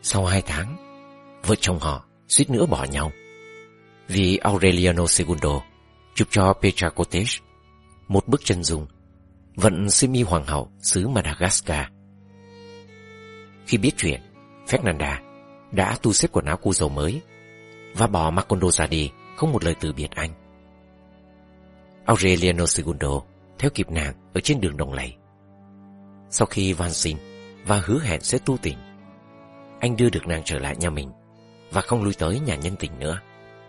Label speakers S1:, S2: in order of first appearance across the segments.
S1: Sau 2 tháng, vợ chồng họ suýt nữa bỏ nhau vì Aureliano II chụp cho Petra Cortes một bức chân dung vận xiêm y hoàng hậu xứ Madagascar. Khi biết chuyện, Fernanda đã tu xếp quần áo cô dâu mới và bỏ Macondo ra đi, không một lời từ biệt anh. Aureliano II theo kịp nàng ở trên đường Đồng Lầy. Sau khi van xin và hứa hẹn sẽ tu tình, anh đưa được nàng trở lại nhà mình và không lui tới nhà nhân tình nữa.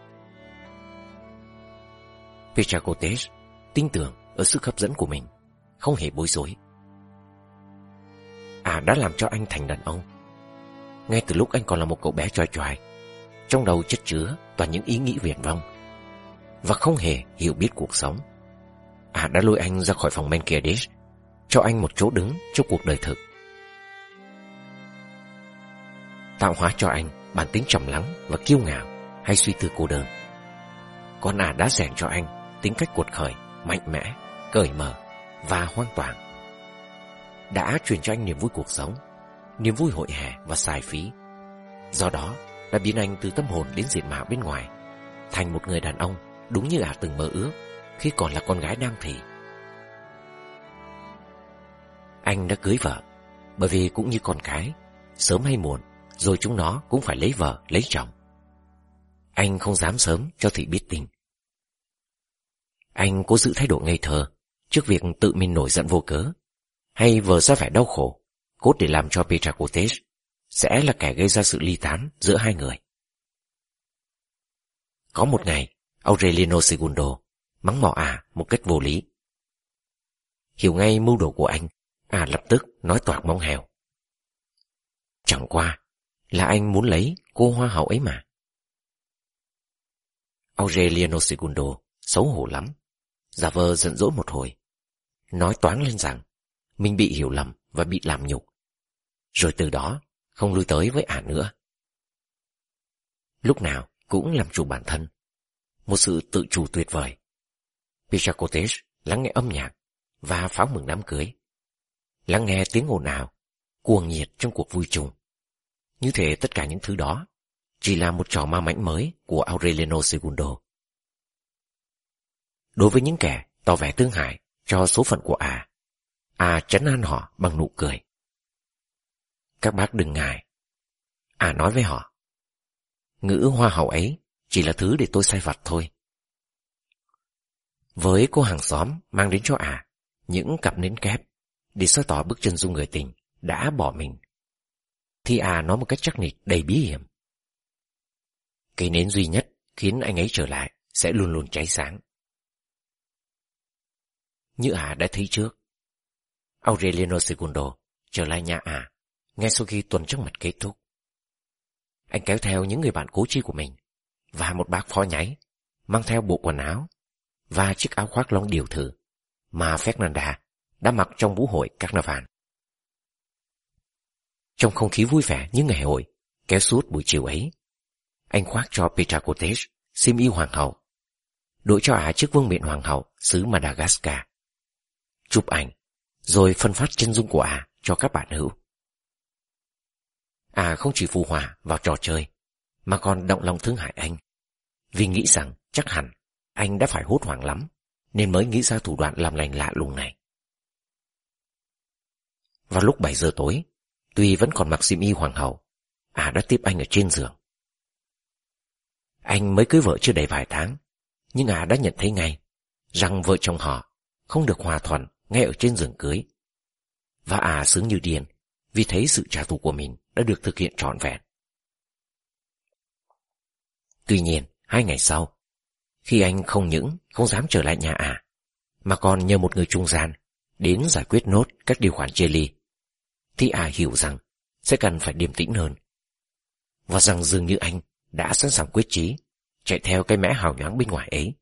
S1: Petra Cortes tin tưởng ở sức hấp dẫn của mình, không hề bối rối. Đã làm cho anh thành đàn ông. Ngay từ lúc anh còn là một cậu bé choai choai, trong đầu chất chứa toàn những ý nghĩ viển vông và không hề hiểu biết cuộc sống, đã lôi anh ra khỏi phòng Menkedes, cho anh một chỗ đứng trong cuộc đời thực, tạo hóa cho anh bản tính trầm lắng và kiêu ngạo hay suy tư cô đơn. Còn đã rèn cho anh tính cách cuột khởi, mạnh mẽ, cởi mở và hoang toảng. Đã truyền cho anh niềm vui cuộc sống, niềm vui hội hè và xài phí. Do đó đã biến anh từ tâm hồn đến diện mạo bên ngoài thành một người đàn ông đúng như từng mơ ước khi còn là con gái Nam Thị. Anh đã cưới vợ, bởi vì cũng như con cái, sớm hay muộn rồi chúng nó cũng phải lấy vợ, lấy chồng. Anh không dám sớm cho Thị biết tin. Anh cố giữ thái độ ngây thơ trước việc tự mình nổi giận vô cớ, hay vờ ra vẻ đau khổ, cốt để làm cho Petra Cortes sẽ là kẻ gây ra sự ly tán giữa hai người. Có một ngày, Aureliano II mắng mỏ một cách vô lý. Hiểu ngay mưu đồ của anh, lập tức nói toạc móng heo. Chẳng qua là anh muốn lấy cô hoa hậu ấy mà. Aureliano II xấu hổ lắm, giả vờ giận dỗi một hồi, nói toáng lên rằng mình bị hiểu lầm và bị làm nhục, rồi từ đó không lui tới với nữa. Lúc nào cũng làm chủ bản thân, một sự tự chủ tuyệt vời. Petra Cortes lắng nghe âm nhạc và pháo mừng đám cưới, lắng nghe tiếng ồn ào, cuồng nhiệt trong cuộc vui chung. Như thể tất cả những thứ đó chỉ là một trò ma mãnh mới của Aureliano II. Đối với những kẻ tỏ vẻ thương hại cho số phận của trấn an họ bằng nụ cười. Các bác đừng ngại, nói với họ, ngữ hoa hậu ấy chỉ là thứ để tôi sai vặt thôi. Với cô hàng xóm mang đến cho những cặp nến kép để soi tỏ bức chân dung người tình đã bỏ mình, thì nói một cách chắc nịch đầy bí hiểm. Cây nến duy nhất khiến anh ấy trở lại sẽ luôn luôn cháy sáng. Như đã thấy trước, Aureliano II trở lại nhà ngay sau khi tuần trắc mật kết thúc. Anh kéo theo những người bạn cố chi của mình và một bác phó nháy mang theo bộ quần áo và chiếc áo khoác lông điều thử mà Fernanda đã mặc trong vũ hội Carnaval. Trong không khí vui vẻ như ngày hội kéo suốt buổi chiều ấy, anh khoác cho Petra Cortes xiêm y hoàng hậu, đội cho chiếc vương miện hoàng hậu xứ Madagascar, chụp ảnh rồi phân phát chân dung của cho các bạn hữu. Không chỉ phù hòa vào trò chơi mà còn động lòng thương hại anh, vì nghĩ rằng chắc hẳn anh đã phải hốt hoảng lắm nên mới nghĩ ra thủ đoạn làm lành lạ lùng này. Vào lúc 7 giờ tối, tuy vẫn còn mặc xiêm y hoàng hậu, đã tiếp anh ở trên giường. Anh mới cưới vợ chưa đầy vài tháng, nhưng đã nhận thấy ngay rằng vợ chồng họ không được hòa thuận ngay ở trên giường cưới. Và sướng như điên vì thấy sự trả thù của mình đã được thực hiện trọn vẹn. Tuy nhiên, 2 ngày sau, khi anh không những không dám trở lại nhà mà còn nhờ một người trung gian đến giải quyết nốt các điều khoản chia ly, thì hiểu rằng sẽ cần phải điềm tĩnh hơn, và rằng dường như anh đã sẵn sàng quyết chí chạy theo cái mẽ hào nhoáng bên ngoài ấy.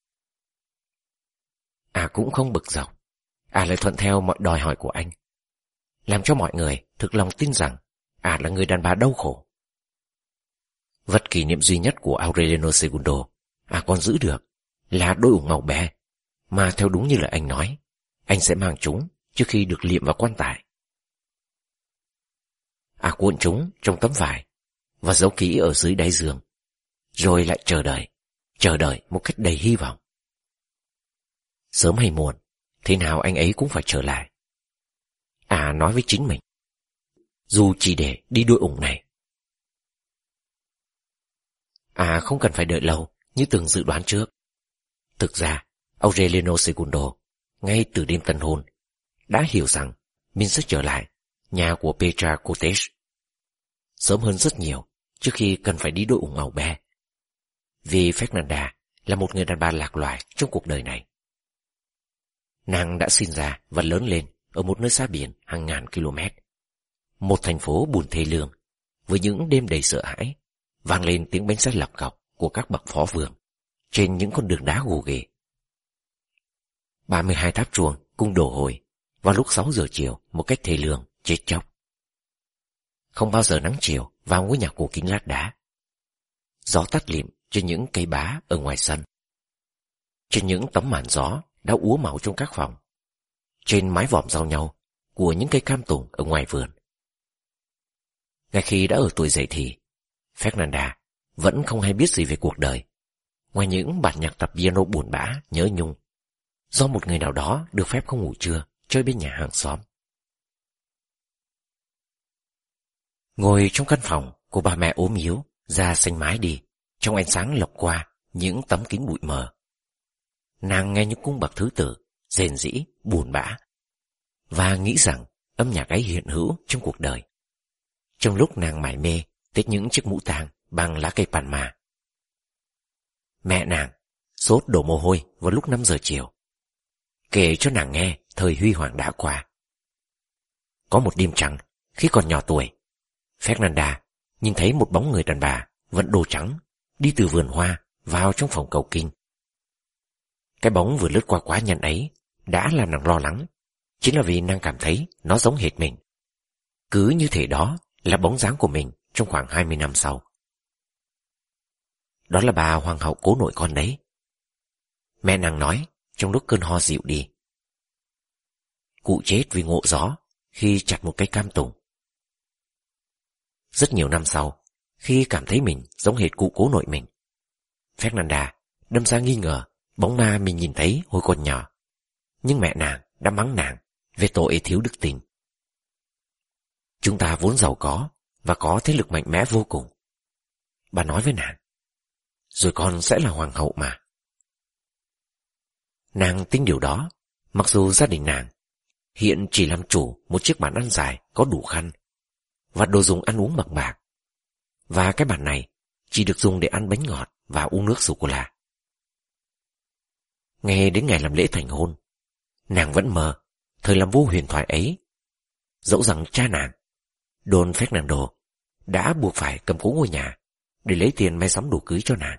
S1: Cũng không bực dọc, lại thuận theo mọi đòi hỏi của anh, làm cho mọi người thực lòng tin rằng là người đàn bà đau khổ. Vật kỷ niệm duy nhất của Aureliano II còn giữ được là đôi ủng màu bé, mà theo đúng như lời anh nói, anh sẽ mang chúng trước khi được liệm vào quan tài. cuộn chúng trong tấm vải và giấu kỹ ở dưới đáy giường, rồi lại chờ đợi một cách đầy hy vọng. Sớm hay muộn, thế nào anh ấy cũng phải trở lại. Nói với chính mình, dù chỉ để đi đôi ủng này. Không cần phải đợi lâu như từng dự đoán trước. Thực ra, Aureliano Segundo, ngay từ đêm tân hôn, đã hiểu rằng mình sẽ trở lại nhà của Petra Cottage sớm hơn rất nhiều trước khi cần phải đi đôi ủng màu be. Vì Fernanda là một người đàn bà lạc loài trong cuộc đời này. Nàng đã sinh ra và lớn lên ở một nơi xa biển hàng ngàn km. Một thành phố buồn thê lương, với những đêm đầy sợ hãi, vang lên tiếng bánh xe lọc cọc của các bậc phó vườn trên những con đường đá gồ ghề. 32 tháp chuông cùng đổ hồi vào lúc 6 giờ chiều một cách thê lương, chết chóc. Không bao giờ nắng chiều vào ngôi nhà cổ kính lát đá. Gió tắt lịm trên những cây bá ở ngoài sân, trên những tấm màn gió đã úa màu trong các phòng, trên mái vòm giao nhau của những cây cam tùng ở ngoài vườn. Ngay khi đã ở tuổi dậy thì, Fernanda vẫn không hay biết gì về cuộc đời, ngoài những bản nhạc tập piano buồn bã nhớ nhung do một người nào đó được phép không ngủ trưa chơi bên nhà hàng xóm. Ngồi trong căn phòng của bà mẹ ốm yếu, da xanh mái đi trong ánh sáng lọc qua những tấm kính bụi mờ, nàng nghe những cung bậc thứ tự rền rĩ buồn bã và nghĩ rằng âm nhạc ấy hiện hữu trong cuộc đời. Trong lúc nàng mải mê tết những chiếc mũ tang bằng lá cây Palma, mẹ nàng sốt đổ mồ hôi vào lúc 5 giờ chiều, kể cho nàng nghe thời huy hoàng đã qua. Có một đêm trăng, khi còn nhỏ tuổi, Fernanda nhìn thấy một bóng người đàn bà vận đồ trắng đi từ vườn hoa vào trong phòng cầu kinh. Cái bóng vừa lướt qua quá nhanh ấy đã làm nàng lo lắng, chính là vì nàng cảm thấy nó giống hệt mình. Cứ như thể đó là bóng dáng của mình trong khoảng 20 năm sau. Đó là bà hoàng hậu cố nội con đấy, mẹ nàng nói trong lúc cơn ho dịu đi. Cụ chết vì ngộ gió khi chặt một cây cam tùng. Rất nhiều năm sau, khi cảm thấy mình giống hệt cụ cố nội mình, Fernanda đâm ra nghi ngờ bóng ma mình nhìn thấy hồi còn nhỏ. Nhưng mẹ nàng đã mắng nàng về tội thiếu đức tin. Chúng ta vốn giàu có và có thế lực mạnh mẽ vô cùng, bà nói với nàng. Rồi con sẽ là hoàng hậu mà. Nàng tin điều đó, mặc dù gia đình nàng hiện chỉ làm chủ một chiếc bàn ăn dài có đủ khăn và đồ dùng ăn uống bằng bạc, và cái bàn này chỉ được dùng để ăn bánh ngọt và uống nước sô-cô-la. Nghe đến ngày làm lễ thành hôn, nàng vẫn mơ thời làm vua huyền thoại ấy, dẫu rằng cha nàng, Don Fernando, đã buộc phải cầm cố ngôi nhà để lấy tiền may sắm đồ cưới cho nàng.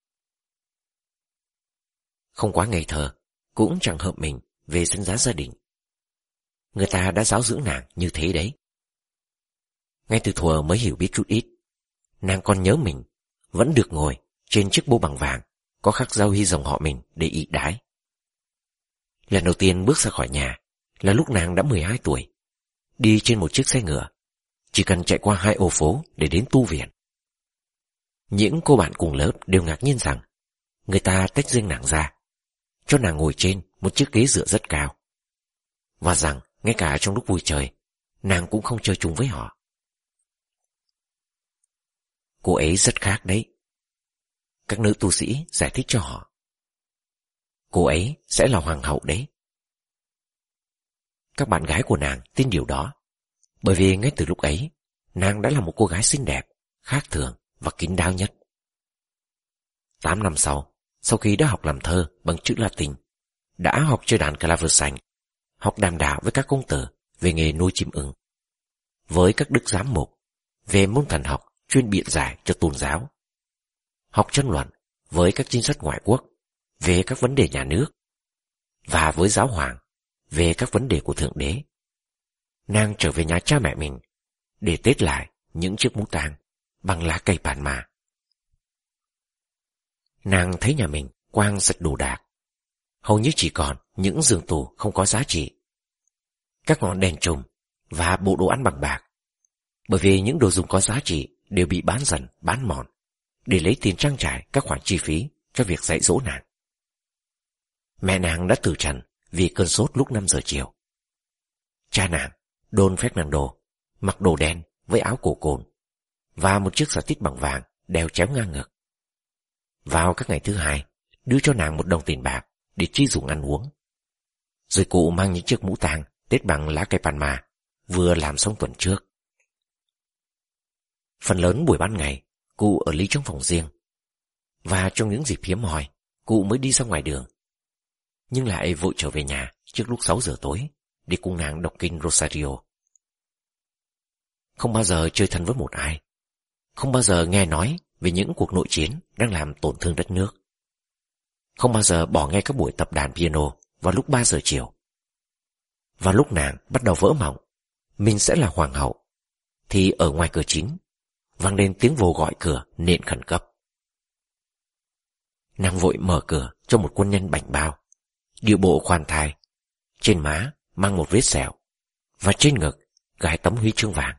S1: Không quá ngây thơ, cũng chẳng hợm mình về danh giá gia đình. Người ta đã giáo dưỡng nàng như thế đấy. Ngay từ thuở mới hiểu biết chút ít, nàng còn nhớ mình vẫn được ngồi trên chiếc bô bằng vàng có khắc giao hy dòng họ mình để ị đái. Lần đầu tiên bước ra khỏi nhà là lúc nàng đã 12 tuổi, đi trên một chiếc xe ngựa, chỉ cần chạy qua 2 ô phố để đến tu viện. Những cô bạn cùng lớp đều ngạc nhiên rằng người ta tách riêng nàng ra, cho nàng ngồi trên một chiếc ghế dựa rất cao, và rằng ngay cả trong lúc vui chơi, nàng cũng không chơi chung với họ. Cô ấy rất khác đấy, các nữ tu sĩ giải thích cho họ. Cô ấy sẽ là hoàng hậu đấy. Các bạn gái của nàng tin điều đó, bởi vì ngay từ lúc ấy, nàng đã là một cô gái xinh đẹp, khác thường và kín đáo nhất. 8 năm sau khi đã học làm thơ bằng chữ Latin, đã học chơi đàn clavecin, học đàm đạo với các công tử về nghề nuôi chim ưng, với các đức giám mục về môn thần học chuyên biện giải cho tôn giáo, học tranh luận với các chính sách ngoại quốc về các vấn đề nhà nước, và với giáo hoàng về các vấn đề của Thượng Đế. Nàng trở về nhà cha mẹ mình để tết lại những chiếc mũ tang bằng lá cây Palma. Nàng thấy nhà mình quang sạch đồ đạc, hầu như chỉ còn những giường tủ không có giá trị, các ngọn đèn trùm và bộ đồ ăn bằng bạc Bởi vì những đồ dùng có giá trị đều bị bán dần, bán mòn, để lấy tiền trang trải các khoản chi phí cho việc dạy dỗ nàng. Mẹ nàng đã từ trần vì cơn sốt lúc 5 giờ chiều. Cha nàng, Don Fernando, mặc đồ đen với áo cổ cồn và một chiếc xà tít bằng vàng đeo chéo ngang ngực. Vào các ngày thứ hai, đưa cho nàng 1 đồng tiền bạc để chi dùng ăn uống. Rồi cụ mang những chiếc mũ tang tết bằng lá cây Palma vừa làm xong tuần trước. Phần lớn buổi ban ngày, cụ ở Ly trong phòng riêng, và trong những dịp hiếm hoi, cụ mới đi ra ngoài đường, nhưng lại vội trở về nhà trước lúc 6 giờ tối để cùng nàng đọc kinh Rosario. Không bao giờ chơi thân với một ai, không bao giờ nghe nói về những cuộc nội chiến đang làm tổn thương đất nước, không bao giờ bỏ nghe các buổi tập đàn piano vào lúc 3 giờ chiều. Và lúc nàng bắt đầu vỡ mộng mình sẽ là hoàng hậu, thì ở ngoài cửa chính vang lên tiếng vồ gọi cửa nện khẩn cấp. Nàng vội mở cửa cho một quân nhân bảnh bao, điệu bộ khoan thai, trên má mang một vết sẹo, và trên ngực gài tấm huy chương vàng.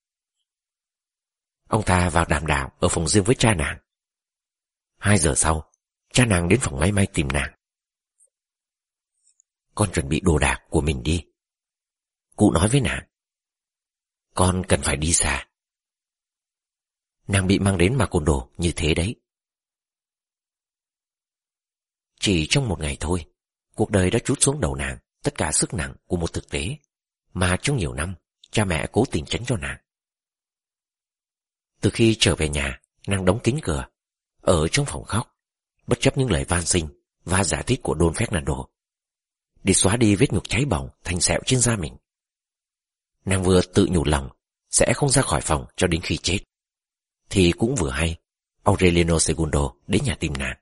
S1: Ông ta vào đàm đạo ở phòng riêng với cha nàng. 2 giờ sau, cha nàng đến phòng máy may tìm nàng. Con chuẩn bị đồ đạc của mình đi, cụ nói với nàng. Con cần phải đi xa. Nàng bị mang đến Macondo như thế đấy. Chỉ trong một ngày thôi, cuộc đời đã trút xuống đầu nàng tất cả sức nặng của một thực tế mà trong nhiều năm cha mẹ cố tình tránh cho nàng. Từ khi trở về nhà, nàng đóng kín cửa, ở trong phòng khóc, bất chấp những lời van xin và giả thích của Don Fernando, để xóa đi vết nhục cháy bỏng thành sẹo trên da mình. Nàng vừa tự nhủ lòng sẽ không ra khỏi phòng cho đến khi chết, thì cũng vừa hay Aureliano Segundo đến nhà tìm nàng.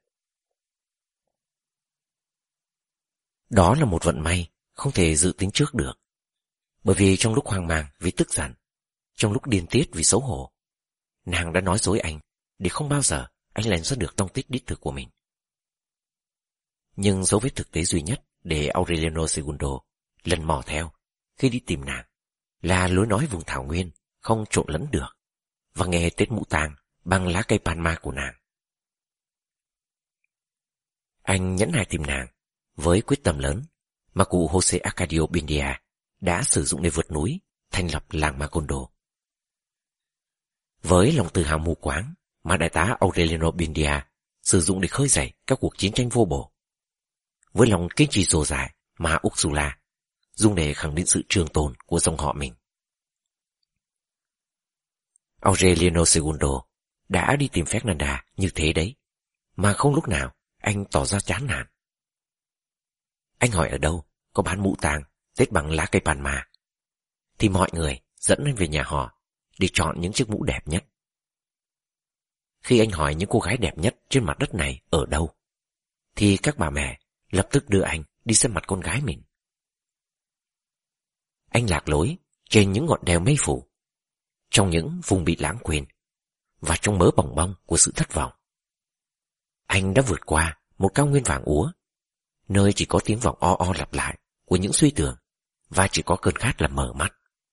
S1: Đó là một vận may không thể dự tính trước được, bởi vì trong lúc hoang mang vì tức giận, trong lúc điên tiết vì xấu hổ, nàng đã nói dối anh để không bao giờ anh lần ra được tông tích đích thực của mình. Nhưng dấu vết thực tế duy nhất để Aureliano Segundo lần mò theo khi đi tìm nàng là lối nói vùng thảo nguyên không trộn lẫn được, và nghe tết mũ tang bằng lá cây Palma của nàng. Anh nhẫn nại tìm nàng với quyết tâm lớn mà cụ Jose Arcadio Bindia đã sử dụng để vượt núi thành lập làng Macondo. Với lòng tự hào mù quáng mà đại tá Aureliano Bindia sử dụng để khơi dậy các cuộc chiến tranh vô bổ, với lòng kiên trì dồi dào mà Ursula dùng để khẳng định sự trường tồn của dòng họ mình, Aureliano Segundo đã đi tìm Fernanda như thế đấy, mà không lúc nào anh tỏ ra chán nản. Anh hỏi ở đâu có bán mũ tang tết bằng lá cây Palma, thì mọi người dẫn anh về nhà họ để chọn những chiếc mũ đẹp nhất. Khi anh hỏi những cô gái đẹp nhất trên mặt đất này ở đâu, thì các bà mẹ lập tức đưa anh đi xem mặt con gái mình. Anh lạc lối trên những ngọn đèo mây phủ, trong những vùng bị lãng quên, và trong mớ bòng bong của sự thất vọng. Anh đã vượt qua một cao nguyên vàng úa, nơi chỉ có tiếng vọng o o lặp lại của những suy tưởng, và chỉ có cơn khát làm mở mắt.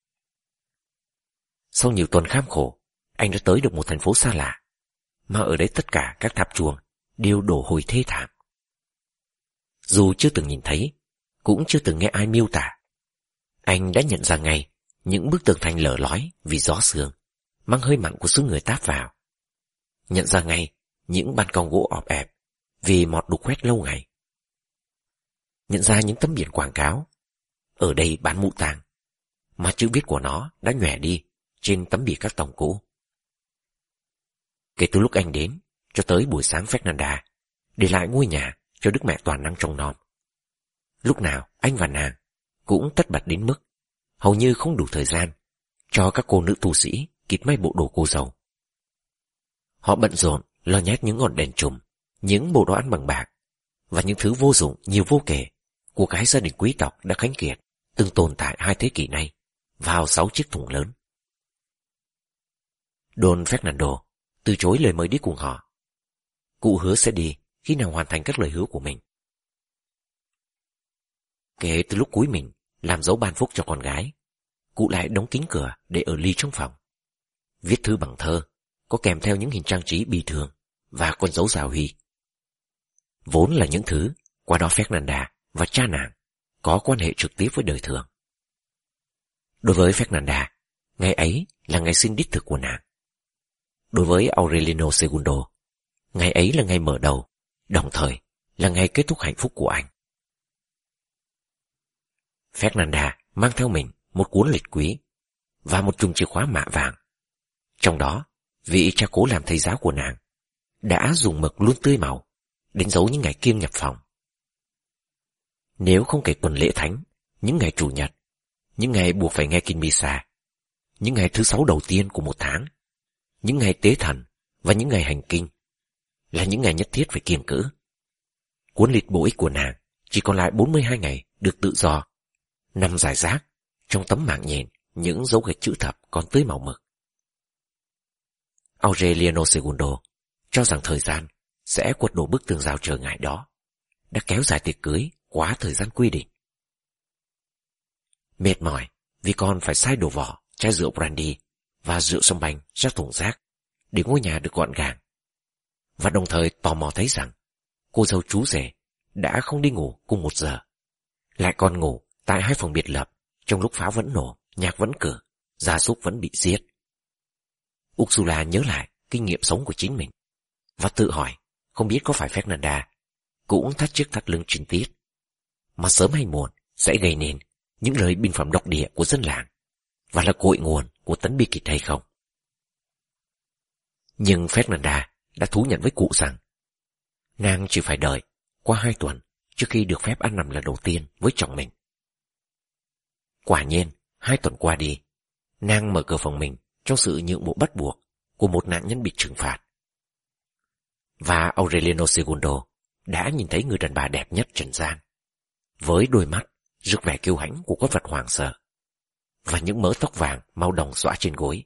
S1: Sau nhiều tuần kham khổ, anh đã tới được một thành phố xa lạ, mà ở đấy tất cả các tháp chuông đều đổ hồi thê thảm. Dù chưa từng nhìn thấy, cũng chưa từng nghe ai miêu tả, anh đã nhận ra ngay những bức tường thành lở lói vì gió sương, mang hơi mặn của xứ người táp vào. Nhận ra ngay những ban công gỗ ọp ẹp vì mọt đục khoét lâu ngày. Nhận ra những tấm biển quảng cáo ở đây bán mũ tang, mà chữ viết của nó đã nhòe đi trên tấm bìa các tông cũ. Kể từ lúc anh đến cho tới buổi sáng Fernanda để lại ngôi nhà cho đức mẹ toàn năng trông nom, lúc nào anh và nàng cũng tất bật đến mức hầu như không đủ thời gian cho các cô nữ tu sĩ kịp may bộ đồ cô dâu. Họ bận rộn lo nhét những ngọn đèn chùm, những bộ đồ ăn bằng bạc và những thứ vô dụng nhiều vô kể của cái gia đình quý tộc đã khánh kiệt từng tồn tại 2 thế kỷ nay vào 6 chiếc thùng lớn. Don Fernando từ chối lời mời đi cùng họ. Cụ hứa sẽ đi khi nào hoàn thành các lời hứa của mình. Kể từ lúc cuối mình làm dấu ban phúc cho con gái, cụ lại đóng kín cửa để ở ly trong phòng, viết thư bằng thơ, có kèm theo những hình trang trí bi thương và con dấu giao huy. Vốn là những thứ qua đó Fernanda và cha nàng có quan hệ trực tiếp với đời thường. Đối với Fernanda, ngày ấy là ngày sinh đích thực của nàng. Đối với Aureliano Segundo, ngày ấy là ngày mở đầu, đồng thời là ngày kết thúc hạnh phúc của anh. Fernanda mang theo mình một cuốn lịch quý và một chùm chìa khóa mạ vàng. Trong đó, vị cha cố làm thầy giáo của nàng đã dùng mực luôn tươi màu đánh dấu những ngày kiêng nhập phòng. Nếu không kể tuần lễ thánh, những ngày chủ nhật, những ngày buộc phải nghe kinh misa, những ngày thứ 6 đầu tiên của một tháng, những ngày tế thần và những ngày hành kinh là những ngày nhất thiết phải kiêng cữ. Cuốn lịch bổ ích của nàng chỉ còn lại 42 ngày được tự do, nằm rải rác trong tấm mạng nhện những dấu gạch chữ thập còn tươi màu mực. Aureliano Segundo cho rằng thời gian sẽ quật đổ bức tường rào trở ngại đó, đã kéo dài tiệc cưới quá thời gian quy định. Mệt mỏi vì con phải sai đổ vỏ chai rượu brandy và rượu sâm banh ra thùng rác để ngôi nhà được gọn gàng, và đồng thời tò mò thấy rằng cô dâu chú rể đã không đi ngủ cùng 1 giờ, lại còn ngủ tại 2 phòng biệt lập trong lúc pháo vẫn nổ, nhạc vẫn cử, gia súc vẫn bị giết. Ursula nhớ lại kinh nghiệm sống của chính mình và tự hỏi không biết có phải Fernanda cũng thắt chiếc thắt lưng trinh tiết mà sớm hay muộn sẽ gây nên những lời binh phẩm độc địa của dân làng và là cội nguồn của tấn bi kịch hay không. Nhưng Fernanda đã thú nhận với cụ rằng nàng chỉ phải đợi qua 2 tuần trước khi được phép ăn nằm lần đầu tiên với chồng mình. Quả nhiên, 2 tuần qua đi, nàng mở cửa phòng mình trong sự nhượng bộ bắt buộc của một nạn nhân bị trừng phạt. Và Aureliano Segundo đã nhìn thấy người đàn bà đẹp nhất trần gian, với đôi mắt rực vẻ kiêu hãnh của con vật hoàng sợ và những mớ tóc vàng màu đồng xõa trên gối.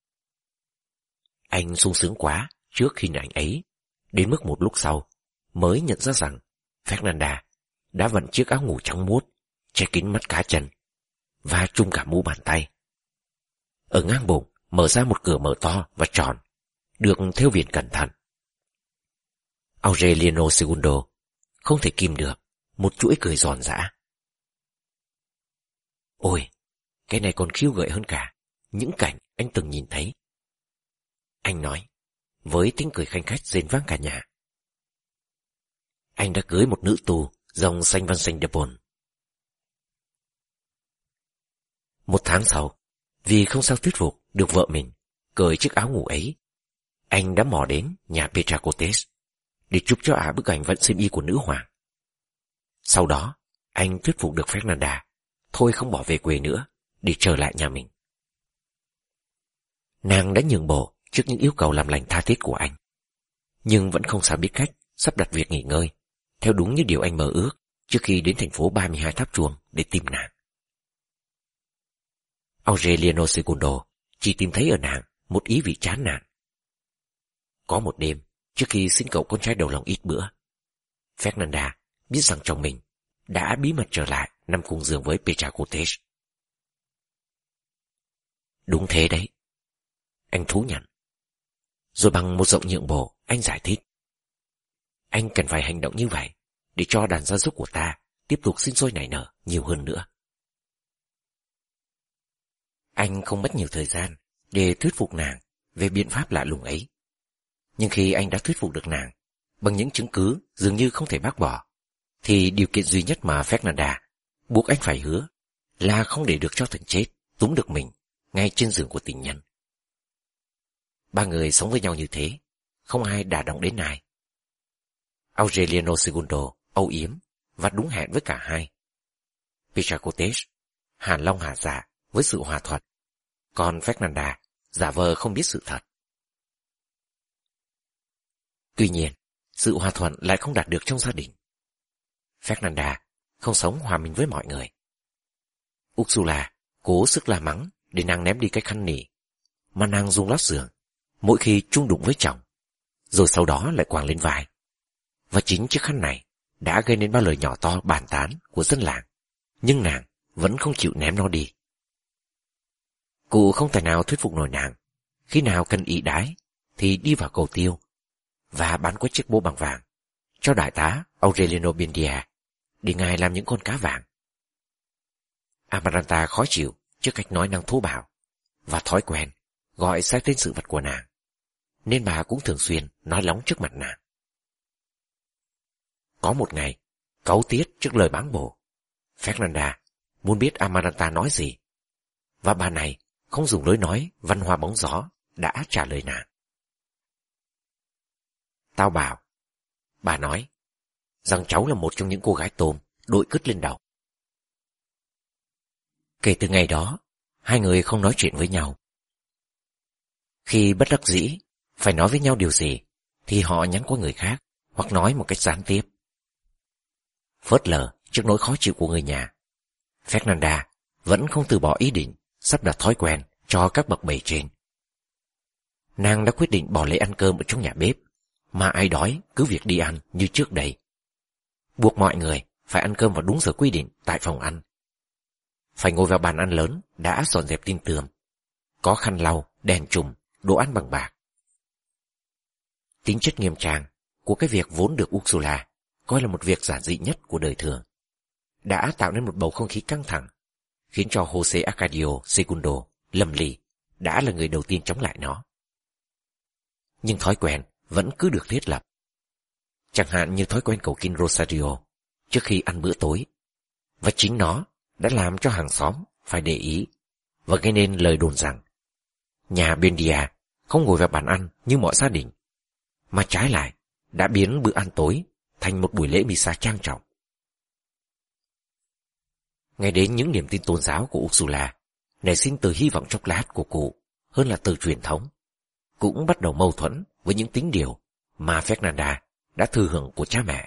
S1: Anh sung sướng quá trước khi ảnh ấy, đến mức một lúc sau mới nhận ra rằng Fernanda đã vận chiếc áo ngủ trắng muốt, che kín mắt cá chân và trùm cả mu bàn tay. Ở ngang bụng mở ra một cửa mở to và tròn, được thêu viền cẩn thận. Aureliano Segundo không thể kìm được một chuỗi cười giòn giã. Ôi, cái này còn khiêu gợi hơn cả những cảnh anh từng nhìn thấy, anh nói với tiếng cười khanh khách rền vang cả nhà. Anh đã cưới một nữ tù dòng Saint Vincent de Paul. 1 tháng sau, vì không sao thuyết phục được vợ mình cởi chiếc áo ngủ ấy, anh đã mò đến nhà Petra Cortes để chụp cho ả bức ảnh vận xiêm y của nữ hoàng. Sau đó, anh thuyết phục được Fernanda thôi không bỏ về quê nữa để trở lại nhà mình. Nàng đã nhường bộ trước những yêu cầu làm lành tha thiết của anh, nhưng vẫn không sao biết cách sắp đặt việc nghỉ ngơi theo đúng như điều anh mơ ước trước khi đến thành phố 32 tháp chuông để tìm nàng. Aureliano Segundo chỉ tìm thấy ở nàng một ý vị chán nản. Có một đêm, trước khi sinh cậu con trai đầu lòng ít bữa, Fernanda biết rằng chồng mình đã bí mật trở lại nằm cùng giường với Petra Cortes. Đúng thế đấy, anh thú nhận. Rồi bằng một giọng nhượng bộ, anh giải thích. Anh cần phải hành động như vậy để cho đàn gia súc của ta tiếp tục sinh sôi nảy nở nhiều hơn nữa. Anh không mất nhiều thời gian để thuyết phục nàng về biện pháp lạ lùng ấy. Nhưng khi anh đã thuyết phục được nàng bằng những chứng cứ dường như không thể bác bỏ, thì điều kiện duy nhất mà Fernanda buộc anh phải hứa là không để được cho thằng chết túm được mình ngay trên giường của tình nhân. 3 người sống với nhau như thế, không ai đả động đến ai. Aureliano Segundo âu yếm và đúng hẹn với cả hai. Petra Cortes hàn long hà dạ với sự hòa thuận, còn Fernanda giả vờ không biết sự thật. Tuy nhiên, sự hòa thuận lại không đạt được trong gia đình. Fernanda không sống hòa mình với mọi người. Ursula cố sức la mắng để nàng ném đi cái khăn nỉ mà nàng dùng lót giường mỗi khi chung đụng với chồng, rồi sau đó lại quàng lên vai. Và chính chiếc khăn này đã gây nên bao lời nhỏ to bàn tán của dân làng, nhưng nàng vẫn không chịu ném nó đi. Cụ không thể nào thuyết phục nổi nàng khi nào cần ỷ đái thì đi vào cầu tiêu và bán qua chiếc bô bằng vàng cho đại tá Aureliano Buendia để ngài làm những con cá vàng. Amaranta khó chịu trước cách nói năng thô bạo và thói quen gọi sai tên sự vật của nàng, nên bà cũng thường xuyên nói lóng trước mặt nàng. Có một ngày, cáu tiết trước lời báng bổ, Fernanda muốn biết Amaranta nói gì, và bà này không dùng lối nói văn hoa bóng gió đã trả lời nàng. Tao bảo, bà nói, rằng cháu là một trong những cô gái tôm đội cứt lên đầu. Kể từ ngày đó, hai người không nói chuyện với nhau. Khi bất đắc dĩ phải nói với nhau điều gì thì họ nhắn qua người khác hoặc nói một cách gián tiếp. Phớt lờ trước nỗi khó chịu của người nhà, Fernanda vẫn không từ bỏ ý định sắp đặt thói quen cho các bậc bầy trên. Nàng đã quyết định bỏ lễ ăn cơm ở trong nhà bếp, mà ai đói cứ việc đi ăn như trước đây. Buộc mọi người phải ăn cơm vào đúng giờ quy định tại phòng ăn. Phải ngồi vào bàn ăn lớn đã dọn dẹp tinh tươm, có khăn lau, đèn chùm, đồ ăn bằng bạc. Tính chất nghiêm trang của cái việc vốn được Ursula coi là một việc giản dị nhất của đời thường đã tạo nên một bầu không khí căng thẳng, khiến cho Jose Arcadio Segundo lầm lì đã là người đầu tiên chống lại nó. Nhưng thói quen vẫn cứ được thiết lập. Chẳng hạn như thói quen cầu kinh Rosario trước khi ăn bữa tối, và chính nó đã làm cho hàng xóm phải để ý và gây nên lời đồn rằng nhà Buendia không ngồi vào bàn ăn như mọi gia đình, mà trái lại đã biến bữa ăn tối thành một buổi lễ misa trang trọng. Ngay đến những niềm tin tôn giáo của Ursula nảy sinh từ hy vọng chốc lát của cụ hơn là từ truyền thống, cũng bắt đầu mâu thuẫn với những tín điều mà Fernanda đã thừa hưởng của cha mẹ.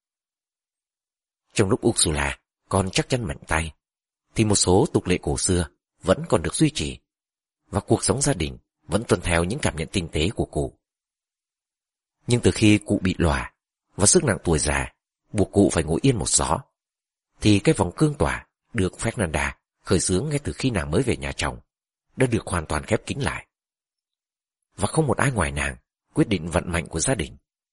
S1: Trong lúc Ursula còn chắc chắn mạnh tay, thì một số tục lệ cổ xưa vẫn còn được duy trì, và cuộc sống gia đình vẫn tuân theo những cảm nhận tinh tế của cụ. Nhưng từ khi cụ bị lòa và sức nặng tuổi già buộc cụ phải ngồi yên một gió, thì cái vòng cương tỏa được Fernanda khởi xướng ngay từ khi nàng mới về nhà chồng đã được hoàn toàn khép kín lại, và không một ai ngoài nàng quyết định vận mệnh của gia đình.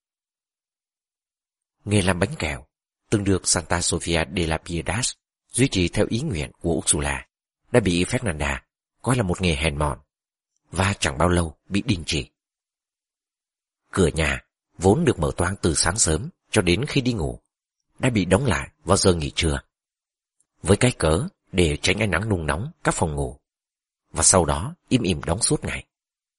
S1: Nghề làm bánh kẹo từng được Santa Sofia de la Piedad duy trì theo ý nguyện của Ursula đã bị Fernanda coi là một nghề hèn mọn, và chẳng bao lâu bị đình chỉ. Cửa nhà vốn được mở toang từ sáng sớm cho đến khi đi ngủ đã bị đóng lại vào giờ nghỉ trưa, với cái cớ để tránh ánh nắng nung nóng các phòng ngủ, và sau đó im ỉm đóng suốt ngày.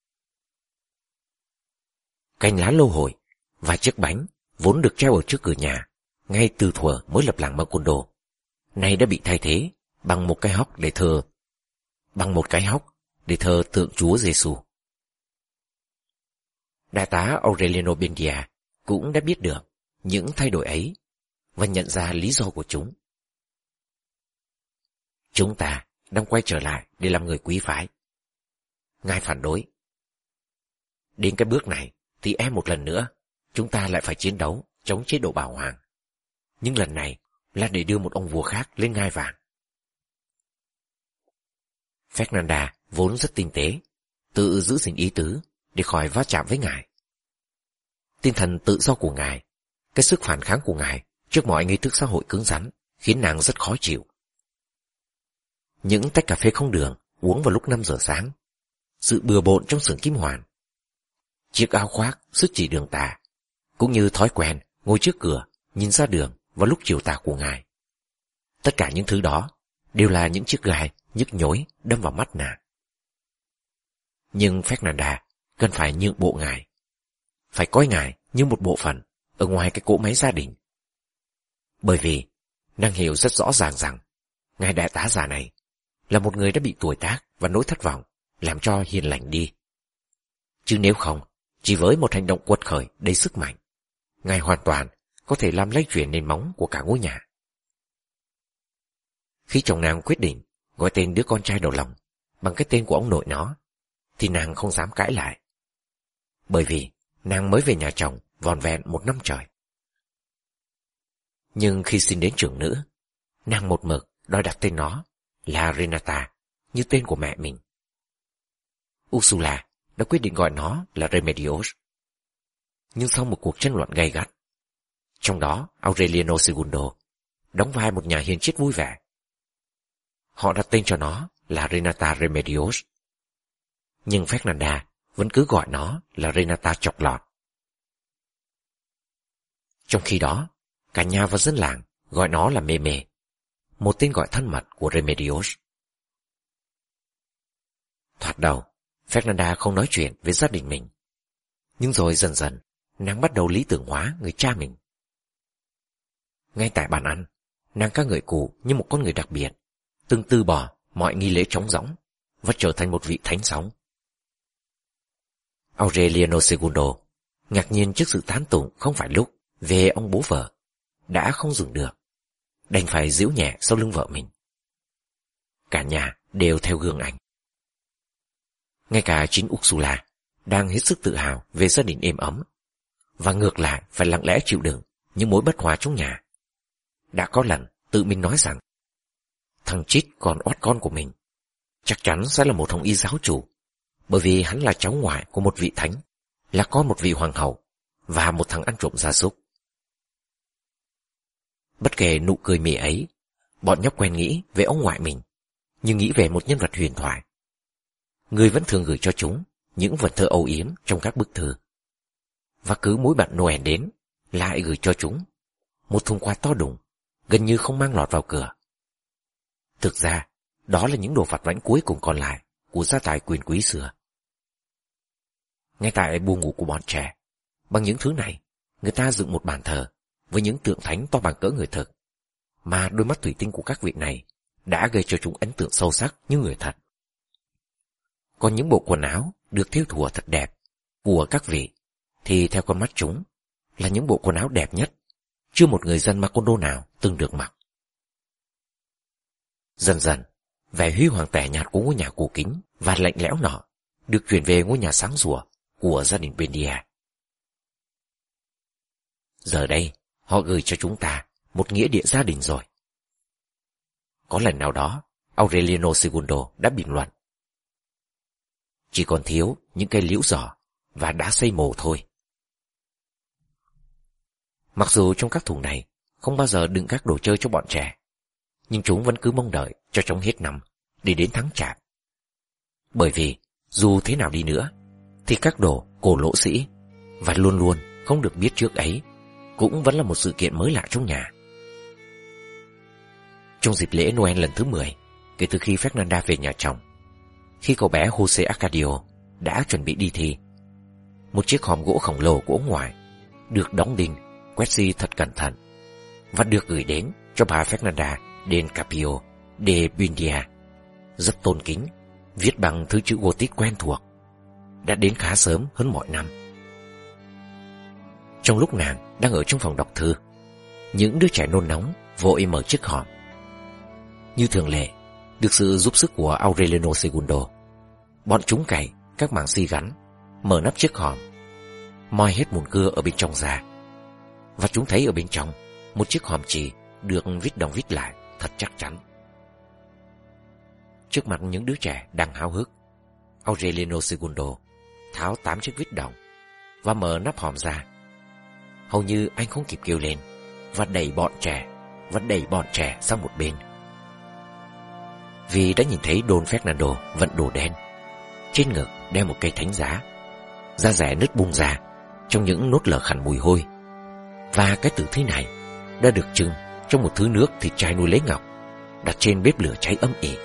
S1: Cành lá lô hội và chiếc bánh vốn được treo ở trước cửa nhà ngay từ thuở mới lập làng Macondo nay đã bị thay thế bằng một cái hốc để thờ tượng Chúa Giêsu. Đại tá Aureliano Buendia cũng đã biết được những thay đổi ấy và nhận ra lý do của chúng. Chúng ta đang quay trở lại để làm người quý phái, ngài phản đối. Đến cái bước này thì một lần nữa chúng ta lại phải chiến đấu chống chế độ bảo hoàng, nhưng lần này là để đưa một ông vua khác lên ngai vàng. Fernanda vốn rất tinh tế, tự giữ gìn ý tứ để khỏi va chạm với ngài. Tinh thần tự do của ngài, cái sức phản kháng của ngài trước mọi nghi thức xã hội cứng rắn khiến nàng rất khó chịu. Những tách cà phê không đường uống vào lúc 5 giờ sáng, sự bừa bộn trong xưởng kim hoàn, chiếc áo khoác sức chỉ đường tà, cũng như thói quen ngồi trước cửa nhìn ra đường vào lúc chiều tà của ngài. Tất cả những thứ đó đều là những chiếc gai nhức nhối đâm vào mắt nàng. Nhưng Fernanda cần phải nhượng bộ ngài, phải coi ngài như một bộ phận ở ngoài cái cỗ máy gia đình. Bởi vì nàng hiểu rất rõ ràng rằng ngài đại tá già này là một người đã bị tuổi tác và nỗi thất vọng làm cho hiền lành đi. Chứ nếu không, chỉ với một hành động quật khởi đầy sức mạnh, ngài hoàn toàn có thể làm lay chuyển nền móng của cả ngôi nhà. Khi chồng nàng quyết định gọi tên đứa con trai đầu lòng bằng cái tên của ông nội nó, thì nàng không dám cãi lại. Bởi vì nàng mới về nhà chồng vòn vẹn 1 năm trời. Nhưng khi xin đến trưởng nữ, nàng một mực đòi đặt tên nó là Renata như tên của mẹ mình. Ursula đã quyết định gọi nó là Remedios. Nhưng sau một cuộc tranh luận gay gắt, trong đó Aureliano II đóng vai một nhà hiền triết vui vẻ, họ đặt tên cho nó là Renata Remedios. Nhưng Fernanda vẫn cứ gọi nó là Renata chọc lọt. Trong khi đó, cả nhà và dân làng gọi nó là Meme, một tên gọi thân mật của Remedios. Thoạt đầu, Fernanda không nói chuyện với gia đình mình. Nhưng rồi dần dần, nàng bắt đầu lý tưởng hóa người cha mình. Ngay tại bàn ăn, nàng ca ngợi cụ như một con người đặc biệt, từng từ bỏ mọi nghi lễ trống rỗng và trở thành một vị thánh sống. Aureliano II, ngạc nhiên trước sự tán tụng không phải lúc về ông bố vợ, đã không dừng được, đành phải giễu nhẹ sau lưng vợ mình. Cả nhà đều theo gương anh. Ngay cả chính Ursula đang hết sức tự hào về gia đình êm ấm, và ngược lại phải lặng lẽ chịu đựng những mối bất hòa trong nhà. Đã có lần tự mình nói rằng thằng Chít còn oát con của mình chắc chắn sẽ là một hồng y giáo chủ, bởi vì hắn là cháu ngoại của một vị thánh, là con một vị hoàng hậu và một thằng ăn trộm gia súc. Bất kể nụ cười mỉa ấy, bọn nhóc quen nghĩ về ông ngoại mình, nhưng nghĩ về một nhân vật huyền thoại. Người vẫn thường gửi cho chúng những vần thơ âu yếm trong các bức thư, và cứ mỗi bạn Noel đến lại gửi cho chúng một thùng quà to đùng, gần như không mang lọt vào cửa. Thực ra, đó là những đồ vặt vãnh cuối cùng còn lại của gia tài quyền quý xưa. Ngay tại buồng ngủ của bọn trẻ, bằng những thứ này, người ta dựng một bàn thờ với những tượng thánh to bằng cỡ người thực, mà đôi mắt thủy tinh của các vị này đã gây cho chúng ấn tượng sâu sắc như người thật. Còn những bộ quần áo được thêu thùa thật đẹp của các vị thì theo con mắt chúng là những bộ quần áo đẹp nhất chưa một người dân Macondo nào từng được mặc. Dần dần, vẻ huy hoàng tẻ nhạt của ngôi nhà cổ kính và lạnh lẽo nọ được chuyển về ngôi nhà sáng sủa của gia đình Buendia. Giờ đây, họ gửi cho chúng ta một nghĩa địa gia đình rồi. Có lần nào đó, Aureliano II đã bình luận: chỉ còn thiếu những cây liễu giỏ và đá xây mồ thôi. Mặc dù trong các thùng này không bao giờ đựng các đồ chơi cho bọn trẻ, nhưng chúng vẫn cứ mong đợi cho chóng hết năm để đến tháng Chạp. Bởi vì dù thế nào đi nữa thì các đồ cổ lỗ sĩ và luôn luôn không được biết trước ấy cũng vẫn là một sự kiện mới lạ trong nhà. Trong dịp lễ Noel lần thứ 10 kể từ khi Fernanda về nhà chồng, khi cậu bé Jose Arcadio đã chuẩn bị đi thi, một chiếc hòm gỗ khổng lồ của ông ngoại được đóng đinh, quét xi thật cẩn thận và được gửi đến cho bà Fernanda del Carpio de Buendia, rất tôn kính, viết bằng thứ chữ Gothic quen thuộc, đã đến khá sớm hơn mọi năm. Trong lúc nàng đang ở trong phòng đọc thư, những đứa trẻ nôn nóng vội mở chiếc hòm. Như thường lệ, được sự giúp sức của Aureliano II, bọn chúng cày các mảng xi gắn, mở nắp chiếc hòm, moi hết mùn cưa ở bên trong ra, và chúng thấy ở bên trong một chiếc hòm chì được vít đóng vít lại thật chắc chắn. Trước mặt những đứa trẻ đang háo hức, Aureliano II tháo 8 chiếc vít đồng và mở nắp hòm ra. Hầu như anh không kịp kêu lên và đẩy bọn trẻ sang một bên, vì đã nhìn thấy Don Fernando vận đồ đen, trên ngực đeo một cây thánh giá, da rẻ nứt bung ra trong những nốt lở khẳn mùi hôi, và cái tử thi này đã được trưng trong một thứ nước thịt chai nuôi lấy ngọc đặt trên bếp lửa cháy âm ỉ.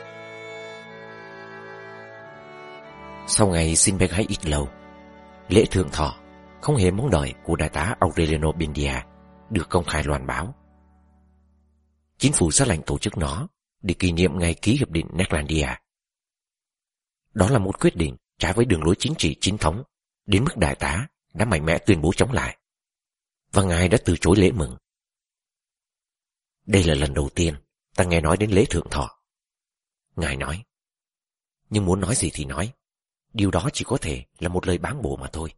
S1: Sau ngày xin bé gái ít lâu, lễ thượng thọ không hề mong đợi của đại tá Aureliano Buendia được công khai loan báo. Chính phủ ra lệnh tổ chức nó để kỷ niệm ngày ký hiệp định Netlandia. Đó là một quyết định trái với đường lối chính trị chính thống, đến mức đại tá đã mạnh mẽ tuyên bố chống lại, và ngài đã từ chối lễ mừng. Đây là lần đầu tiên ta nghe nói đến lễ thượng thọ. Ngài nói, nhưng muốn nói gì thì nói, điều đó chỉ có thể là một lời báng bổ mà thôi.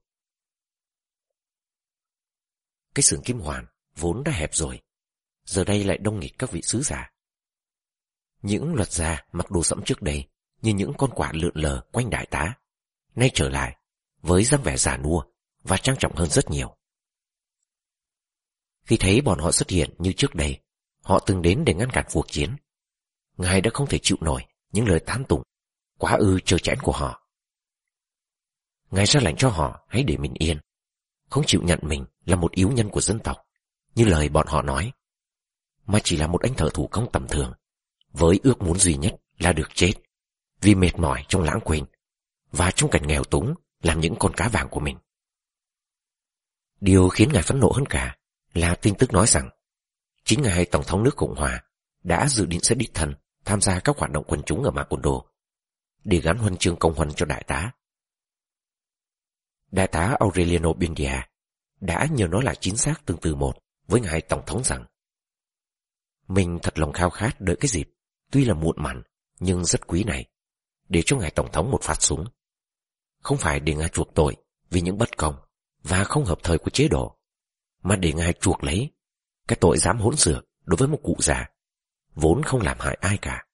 S1: Cái xưởng Kim Hoàn vốn đã hẹp rồi, giờ đây lại đông nghịt các vị sứ giả. Những luật gia mặc đồ sẫm trước đây như những con quạ lượn lờ quanh đại tá, nay trở lại với dáng vẻ già nua và trang trọng hơn rất nhiều. Khi thấy bọn họ xuất hiện như trước đây, họ từng đến để ngăn cản cuộc chiến, Ngài đã không thể chịu nổi những lời tán tụng quá ư trơ trẽn của họ. Ngài ra lệnh cho họ hãy để mình yên, không chịu nhận mình là một yếu nhân của dân tộc, như lời bọn họ nói, mà chỉ là một anh thợ thủ công tầm thường, với ước muốn duy nhất là được chết, vì mệt mỏi trong lãng quên, và trong cảnh nghèo túng làm những con cá vàng của mình. Điều khiến Ngài phẫn nộ hơn cả là tin tức nói rằng chính Ngài Tổng thống nước Cộng Hòa đã dự định sẽ đích thân tham gia các hoạt động quần chúng ở Macondo để gắn huân chương công huân cho đại tá. Đại tá Aureliano Buendia đã nhờ nói lại chính xác từng từ một với Ngài Tổng thống rằng mình thật lòng khao khát đợi cái dịp, tuy là muộn màng nhưng rất quý này, để cho Ngài Tổng thống một phát súng. Không phải để Ngài chuộc tội vì những bất công và không hợp thời của chế độ, mà để Ngài chuộc lấy cái tội dám hỗn xược đối với một cụ già vốn không làm hại ai cả.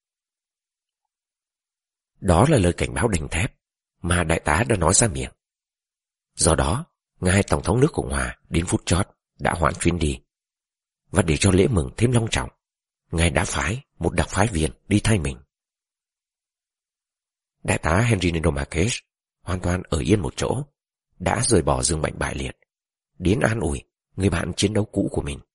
S1: Đó là lời cảnh báo đành thép mà đại tá đã nói ra miệng. Do đó, Ngài Tổng thống nước Cộng Hòa đến phút chót đã hoãn chuyến đi, và để cho lễ mừng thêm long trọng, Ngài đã phái một đặc phái viên đi thay mình. Đại tá Henry Nino Marquez hoàn toàn ở yên một chỗ, đã rời bỏ giường bệnh bại liệt, đến an ủi người bạn chiến đấu cũ của mình.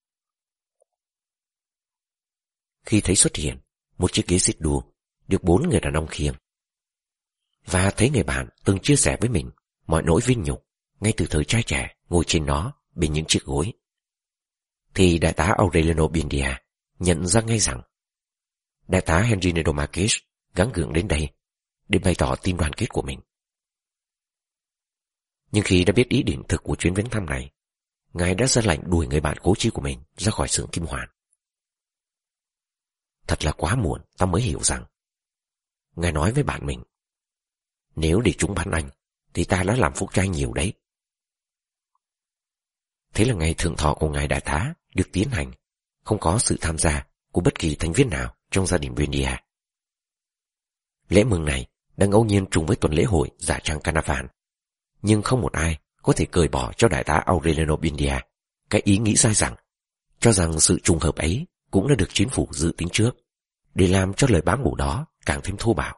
S1: Khi thấy xuất hiện một chiếc ghế xích đu được 4 người đàn ông khiêng, và thấy người bạn từng chia sẻ với mình mọi nỗi vinh nhục ngay từ thời trai trẻ ngồi trên nó bên những chiếc gối, thì đại tá Aureliano Buendia nhận ra ngay rằng đại tá Henry Nino Marquez gắng gượng đến đây để bày tỏ tin đoàn kết của mình. Nhưng khi đã biết ý định thực của chuyến viếng thăm này, Ngài đã ra lệnh đuổi người bạn cố chí của mình ra khỏi xưởng kim hoàn. Thật là quá muộn ta mới hiểu rằng Ngài nói với bạn mình, nếu để chúng bắn anh thì ta đã làm phúc cho anh nhiều đấy. Thế là ngày thượng thọ của Ngài đại tá được tiến hành, không có sự tham gia của bất kỳ thành viên nào trong gia đình Buendia. Lễ mừng này đang ngẫu nhiên trùng với tuần lễ hội dạ trăng Carnaval, nhưng không một ai có thể cởi bỏ cho đại tá Aureliano Buendia cái ý nghĩ sai rằng, cho rằng sự trùng hợp ấy cũng đã được chính phủ dự tính trước, để làm cho lời bám bổ đó càng thêm thô bạo.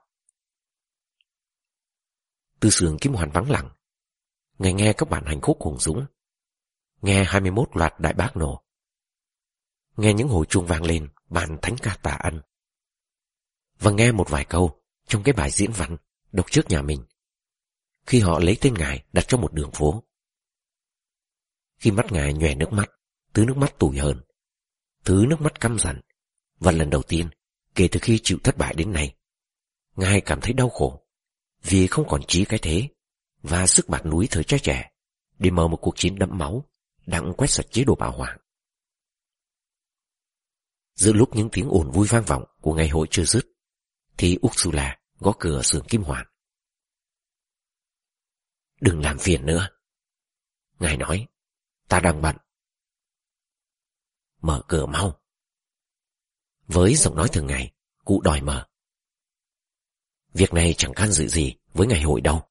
S1: Từ xưởng kim hoàn vắng lặng, Ngài nghe các bản hành khúc hùng dũng, nghe 21 loạt đại bác nổ, nghe những hồi chuông vang lên bản thánh ca tạ ân, và nghe một vài câu trong cái bài diễn văn đọc trước nhà mình, khi họ lấy tên Ngài đặt trong một đường phố. Khi mắt Ngài nhòe nước mắt, thứ nước mắt tủi hờn, thứ nước mắt căm giận, và lần đầu tiên kể từ khi chịu thất bại đến nay, Ngài cảm thấy đau khổ vì không còn trí cái thế và sức bạt núi thời trai trẻ để mở một cuộc chiến đẫm máu đang quét sạch chế độ bạo hoạn. Giữa lúc những tiếng ồn vui vang vọng của ngày hội chưa dứt, thì Ursula gõ cửa xưởng kim hoàn. Đừng làm phiền nữa, Ngài nói, ta đang bận. Mở cửa mau. Với giọng nói thường ngày, cụ đòi mở. Việc này chẳng can dự gì với ngày hội đâu.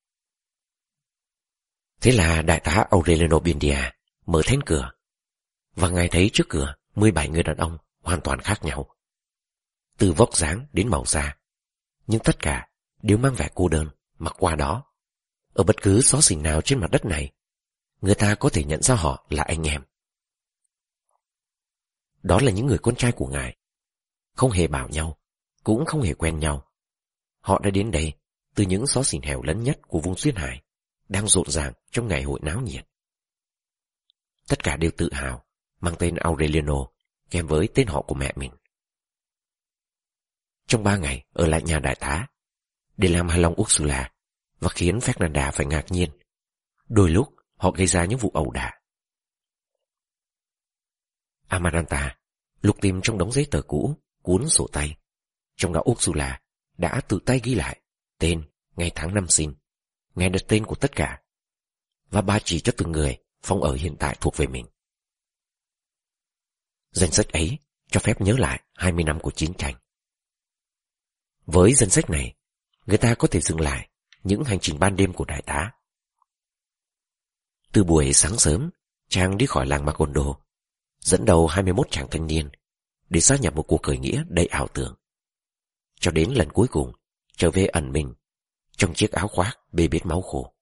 S1: Thế là đại tá Aureliano Buendia mở then cửa, và Ngài thấy trước cửa 17 người đàn ông hoàn toàn khác nhau, từ vóc dáng đến màu da, nhưng tất cả đều mang vẻ cô đơn mặc qua đó. Ở bất cứ xó xỉnh nào trên mặt đất này, người ta có thể nhận ra họ là anh em. Đó là những người con trai của Ngài, không hề bảo nhau, cũng không hề quen nhau. Họ đã đến đây từ những xó xỉnh hẻo lánh nhất của vùng Duyên Hải, đang rộn ràng trong ngày hội náo nhiệt. Tất cả đều tự hào mang tên Aureliano kèm với tên họ của mẹ mình. Trong 3 ngày ở lại nhà đại tá, để làm hài lòng Ursula và khiến Fernanda phải ngạc nhiên, đôi lúc họ gây ra những vụ ẩu đả. Amaranta lục tìm trong đống giấy tờ cũ, cuốn sổ tay, trong đó Ursula đã tự tay ghi lại tên, ngày tháng năm sinh, ngày đặt tên của tất cả, và bà chỉ cho từng người phòng ở hiện tại thuộc về mình. Danh sách ấy cho phép nhớ lại 20 năm của chiến tranh. Với danh sách này, người ta có thể dừng lại những hành trình ban đêm của đại tá, Từ buổi sáng sớm, chàng đi khỏi làng Macondo, dẫn đầu 21 chàng thanh niên để gia nhập một cuộc khởi nghĩa đầy ảo tưởng. Cho đến lần cuối cùng, trở về ẩn mình trong chiếc áo khoác bê bết máu khô.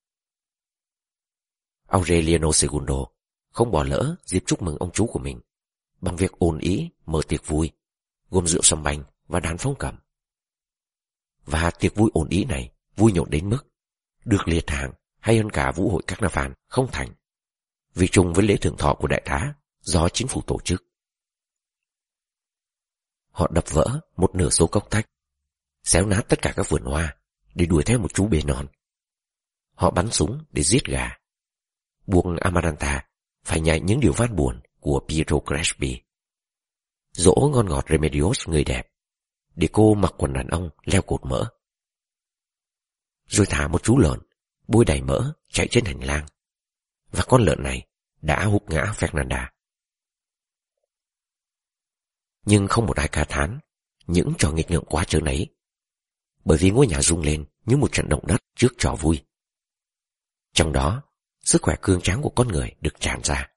S1: Aureliano Segundo không bỏ lỡ dịp chúc mừng ông chú của mình bằng việc ồn ĩ mở tiệc vui, gồm rượu sâm banh và đàn phong cầm. Và tiệc vui ồn ĩ này vui nhộn đến mức được liệt hạng hay hơn cả vũ hội Carnival không thành, vì chung với lễ thượng thọ của đại tá do chính phủ tổ chức. Họ đập vỡ một nửa số cốc thách, xéo nát tất cả các vườn hoa để đuổi theo một chú bê non. Họ bắn súng để giết gà, buộc Amaranta phải nhảy những điều van buồn của Pietro Crespi, dỗ ngon ngọt Remedios người đẹp để cô mặc quần đàn ông leo cột mỡ, rồi thả một chú lợn bôi đầy mỡ chạy trên hành lang, và con lợn này đã húc ngã Fernanda. Nhưng không một ai ca thán những trò nghịch ngợm quá trớn ấy, bởi vì ngôi nhà rung lên như một trận động đất trước trò vui. Trong đó, sức khỏe cương tráng của con người được tràn ra.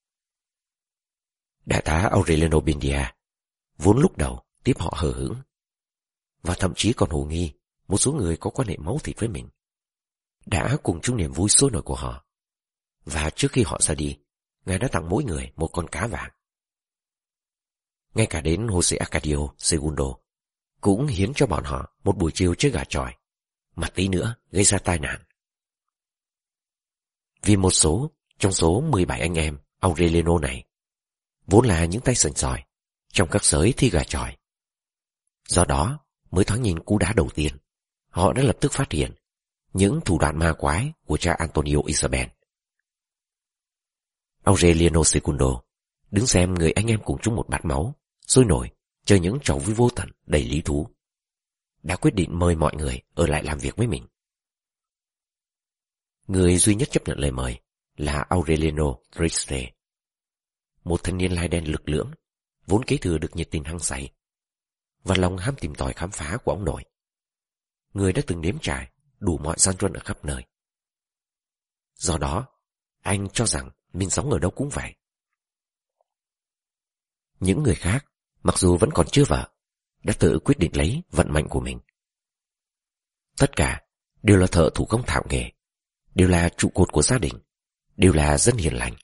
S1: Đại tá Aureliano Buendia vốn lúc đầu tiếp họ hờ hững, và thậm chí còn hồ nghi một số người có quan hệ máu thịt với mình, đã cùng chung niềm vui sôi nổi của họ. Và trước khi họ ra đi, Ngài đã tặng mỗi người một con cá vàng. Ngay cả đến Jose Arcadio Segundo cũng hiến cho bọn họ một buổi chiều chơi gà chọi, mà tí nữa gây ra tai nạn. Vì một số trong số 17 anh em Aureliano này vốn là những tay sành sỏi trong các giới thi gà chọi. Do đó, mới thoáng nhìn cú đá đầu tiên, họ đã lập tức phát hiện những thủ đoạn ma quái của cha Antonio Isabel. Aureliano Segundo đứng xem người anh em cùng chung một bát máu, sôi nổi, chơi những trò vui vô tận đầy lý thú, đã quyết định mời mọi người ở lại làm việc với mình. Người duy nhất chấp nhận lời mời là Aureliano Triste, một thanh niên lai đen lực lưỡng, vốn kế thừa được nhiệt tình hăng say và lòng ham tìm tòi khám phá của ông nội. Người đã từng nếm trải đủ mọi gian truân ở khắp nơi. Do đó, anh cho rằng mình sống ở đâu cũng vậy. Những người khác, mặc dù vẫn còn chưa vợ, đã tự quyết định lấy vận mệnh của mình. Tất cả đều là thợ thủ công thạo nghề, đều là trụ cột của gia đình, đều là dân hiền lành.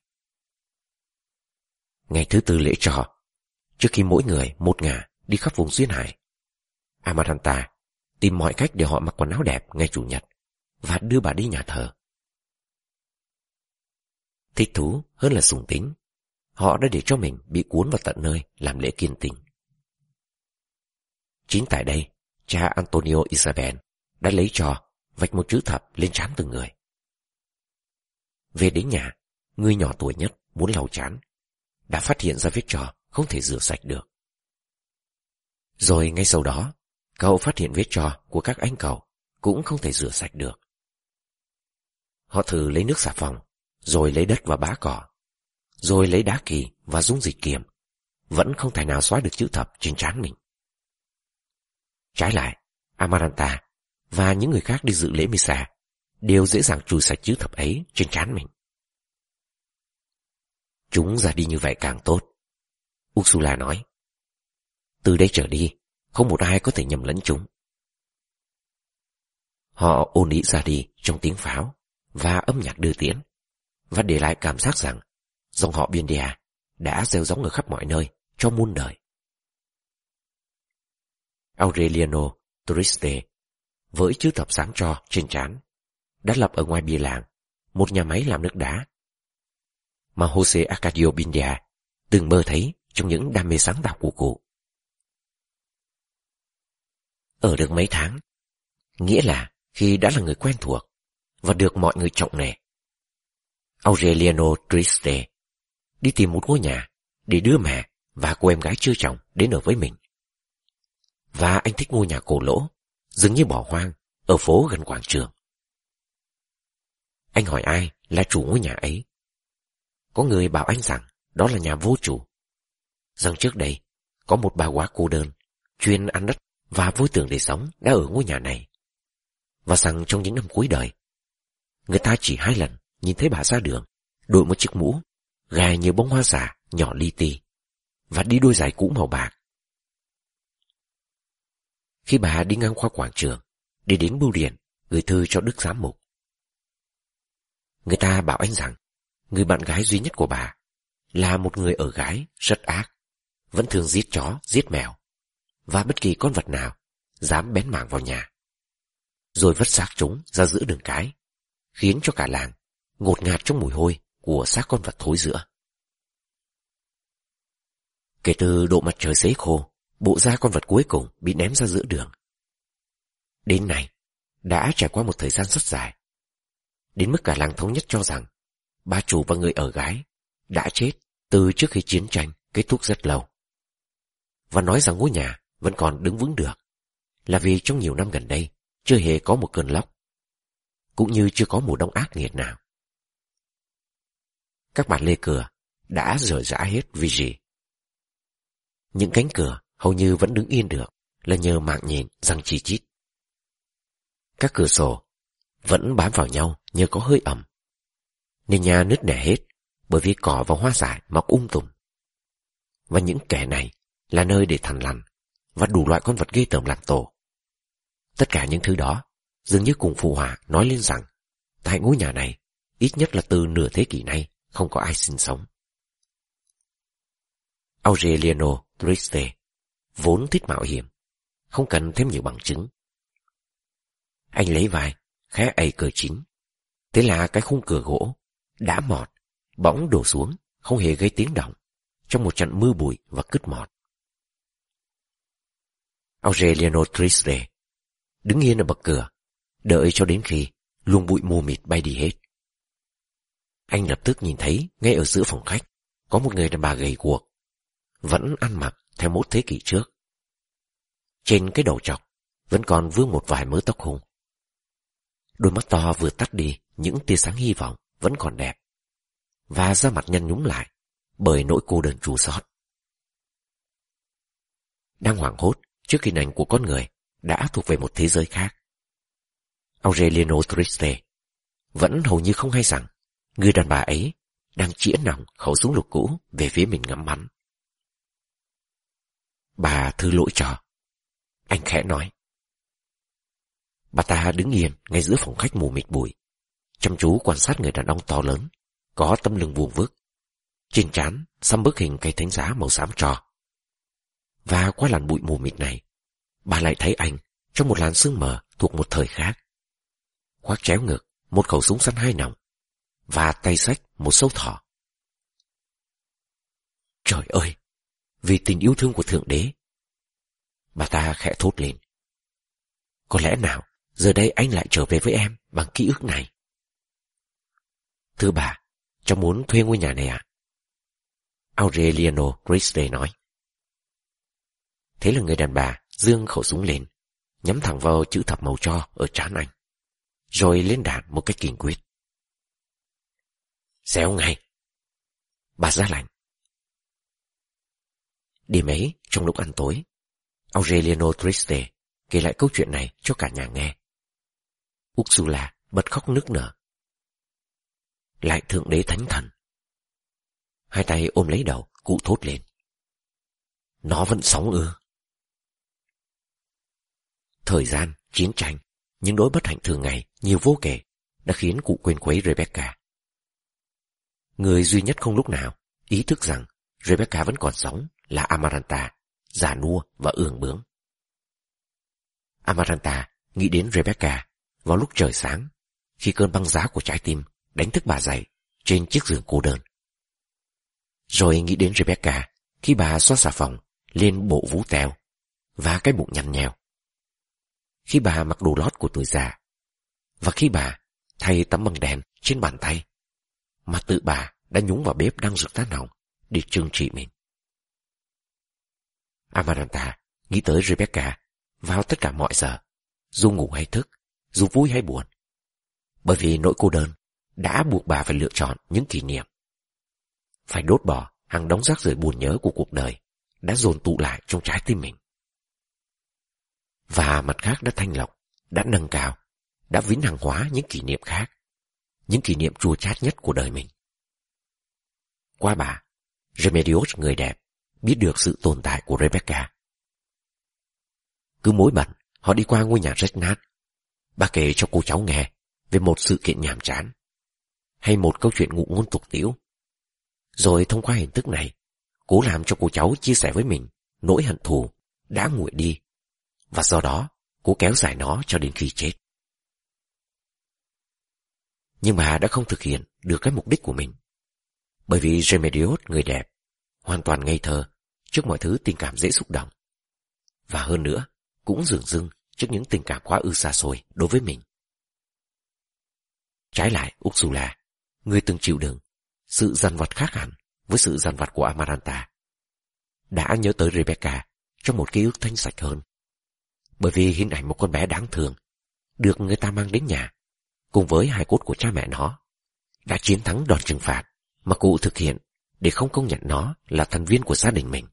S1: Ngày thứ tư lễ trò, trước khi mỗi người một ngả đi khắp vùng duyên hải, Amaranta tìm mọi cách để họ mặc quần áo đẹp ngày chủ nhật và đưa bà đi nhà thờ. Thích thú hơn là sùng tính, họ đã để cho mình bị cuốn vào tận nơi làm lễ kiên tình. Chính tại đây, cha Antonio Isabel đã lấy trò vạch một chữ thập lên trán từng người. Về đến nhà, người nhỏ tuổi nhất muốn lau trán đã phát hiện ra vết trò không thể rửa sạch được. Rồi ngay sau đó, cậu phát hiện vết trò của các anh cậu cũng không thể rửa sạch được. Họ thử lấy nước xà phòng, rồi lấy đất và bã cỏ, rồi lấy đá kỳ và dung dịch kiềm, vẫn không thể nào xóa được chữ thập trên trán mình. Trái lại, Amaranta và những người khác đi dự lễ Misa đều dễ dàng chùi sạch chữ thập ấy trên trán mình. Chúng ra đi như vậy càng tốt, Ursula nói. Từ đây trở đi, không một ai có thể nhầm lẫn chúng. Họ ôn ĩ ra đi trong tiếng pháo và âm nhạc đưa tiễn, và để lại cảm giác rằng dòng họ Buendia đã gieo giống ở khắp mọi nơi cho muôn đời. Aureliano Triste với chữ thập sáng tro trên trán đã lập ở ngoài bìa làng một nhà máy làm nước đá mà Jose Arcadio Buendia từng mơ thấy trong những đam mê sáng tạo của cụ. Ở được mấy tháng, nghĩa là khi đã là người quen thuộc và được mọi người trọng nể, Aureliano Triste đi tìm một ngôi nhà để đưa mẹ và cô em gái chưa chồng đến ở với mình. Và anh thích ngôi nhà cổ lỗ, dường như bỏ hoang, ở phố gần quảng trường. Anh hỏi ai là chủ ngôi nhà ấy. Có người bảo anh rằng đó là nhà vô chủ, rằng trước đây có một bà quá cô đơn, chuyên ăn đất và vôi tường để sống đã ở ngôi nhà này, và rằng trong những năm cuối đời, người ta chỉ 2 lần nhìn thấy bà ra đường, đội một chiếc mũ, gai như bông hoa giả nhỏ li ti, và đi đôi giày cũ màu bạc. Khi bà đi ngang qua quảng trường, đi đến bưu điện, gửi thư cho Đức Giám mục. Người ta bảo anh rằng, người bạn gái duy nhất của bà là một người ở gái rất ác, vẫn thường giết chó, giết mèo, và bất kỳ con vật nào dám bén mảng vào nhà, rồi vứt xác chúng ra giữa đường cái, khiến cho cả làng ngột ngạt trong mùi hôi của xác con vật thối rữa. Kể từ độ mặt trời sấy khô, bộ da con vật cuối cùng bị ném ra giữa đường. Đến nay, đã trải qua một thời gian rất dài, đến mức cả làng thống nhất cho rằng bà chủ và người ở gái đã chết từ trước khi chiến tranh kết thúc rất lâu. Và nói rằng ngôi nhà vẫn còn đứng vững được là vì trong nhiều năm gần đây chưa hề có một cơn lốc, cũng như chưa có mùa đông ác nghiệt nào. Các bản lề cửa đã rời rã hết vì gì? Những cánh cửa hầu như vẫn đứng yên được là nhờ mạng nhện răng chi chít. Các cửa sổ vẫn bám vào nhau nhờ có hơi ẩm. Nền nhà nứt nẻ hết bởi vì cỏ và hoa dại mọc tùm. Và những kẻ này là nơi để thằn lằn và đủ loại con vật ghê tởm làm tổ. Tất cả những thứ đó dường như cùng phụ họa nói lên rằng tại ngôi nhà này ít nhất là từ nửa thế kỷ nay không có ai sinh sống. Aureliano Triste vốn thích mạo hiểm, không cần thêm nhiều bằng chứng. Anh lấy vai, khẽ ầy cờ chính. Thế là cái khung cửa gỗ đã mọt, bỗng đổ xuống, không hề gây tiếng động, trong một trận mưa bụi và cứt mọt. Aureliano Triste đứng yên ở bậc cửa, đợi cho đến khi luồng bụi mù mịt bay đi hết. Anh lập tức nhìn thấy ngay ở giữa phòng khách có một người đàn bà gầy guộc, vẫn ăn mặc theo mốt thế kỷ trước. Trên cái đầu trọc vẫn còn vương một vài mớ tóc hung. Đôi mắt to vừa tắt đi những tia sáng hy vọng vẫn còn đẹp, và da mặt nhăn nhúm lại bởi nỗi cô đơn chua xót. Đang hoảng hốt trước hình ảnh của con người đã thuộc về một thế giới khác, Aureliano Triste vẫn hầu như không hay rằng người đàn bà ấy đang chĩa nòng khẩu súng lục cũ về phía mình ngắm bắn. Bà thứ lỗi cho, anh khẽ nói. Bà ta đứng yên ngay giữa phòng khách mù mịt bụi, chăm chú quan sát người đàn ông to lớn, có tấm lưng vuông vức, trên trán xăm bức hình cây thánh giá màu xám tro. Và qua làn bụi mù mịt này, bà lại thấy anh trong một làn sương mờ thuộc một thời khác, khoác chéo ngực một khẩu súng săn 2 nòng và tay xách một sâu thỏ. Trời ơi, vì tình yêu thương của Thượng Đế, bà ta khẽ thốt lên. Có lẽ nào giờ đây anh lại trở về với em bằng ký ức này? Thưa bà, cháu muốn thuê ngôi nhà này ạ? Aureliano Triste nói. Thế là người đàn bà giương khẩu súng lên, nhắm thẳng vào chữ thập màu tro ở trán anh, rồi lên đạn một cách kiên quyết. Xéo ngay! Bà ra lệnh. Đêm ấy, trong lúc ăn tối, Aureliano Triste kể lại câu chuyện này cho cả nhà nghe. Ursula bật khóc nức nở. Lại Thượng Đế Thánh Thần! Hai tay ôm lấy đầu, cụ thốt lên. Nó vẫn sống ư? Thời gian, chiến tranh, những nỗi bất hạnh thường ngày nhiều vô kể đã khiến cụ quên khuấy Rebecca. Người duy nhất không lúc nào ý thức rằng Rebecca vẫn còn sống là Amaranta, già nua và ương bướng. Amaranta nghĩ đến Rebecca vào lúc trời sáng, khi cơn băng giá của trái tim đánh thức bà dậy trên chiếc giường cô đơn. Rồi nghĩ đến Rebecca khi bà xoa xà phòng lên bộ vú teo và cái bụng nhăn nheo, khi bà mặc đồ lót của tuổi già, và khi bà thay tấm băng đèn trên bàn tay mà tự bà đã nhúng vào bếp đang rực than hồng để trừng trị mình. Amaranta nghĩ tới Rebecca vào tất cả mọi giờ, dù ngủ hay thức, dù vui hay buồn, bởi vì nỗi cô đơn đã buộc bà phải lựa chọn những kỷ niệm, phải đốt bỏ hàng đống rác rưởi buồn nhớ của cuộc đời đã dồn tụ lại trong trái tim mình. Và mặt khác đã thanh lọc, đã nâng cao, đã vĩnh hằng hóa những kỷ niệm khác, những kỷ niệm chua chát nhất của đời mình. Qua bà, Remedios người đẹp biết được sự tồn tại của Rebecca. Cứ mỗi lần họ đi qua ngôi nhà rách nát, bà kể cho cô cháu nghe về một sự kiện nhàm chán hay một câu chuyện ngụ ngôn tục tĩu. Rồi thông qua hình thức này, cố làm cho cô cháu chia sẻ với mình nỗi hận thù đã nguội đi, và do đó cố kéo dài nó cho đến khi chết. Nhưng bà đã không thực hiện được cái mục đích của mình, bởi vì Remedios người đẹp hoàn toàn ngây thơ trước mọi thứ tình cảm dễ xúc động, và hơn nữa cũng dửng dưng trước những tình cảm quá ư xa xôi đối với mình. Trái lại, Ursula, người từng chịu đựng sự dằn vặt khác hẳn với sự dằn vặt của Amaranta, đã nhớ tới Rebecca trong một ký ức thanh sạch hơn, bởi vì hình ảnh một con bé đáng thương được người ta mang đến nhà cùng với hài cốt của cha mẹ nó đã chiến thắng đòn trừng phạt mà cụ thực hiện để không công nhận nó là thành viên của gia đình mình.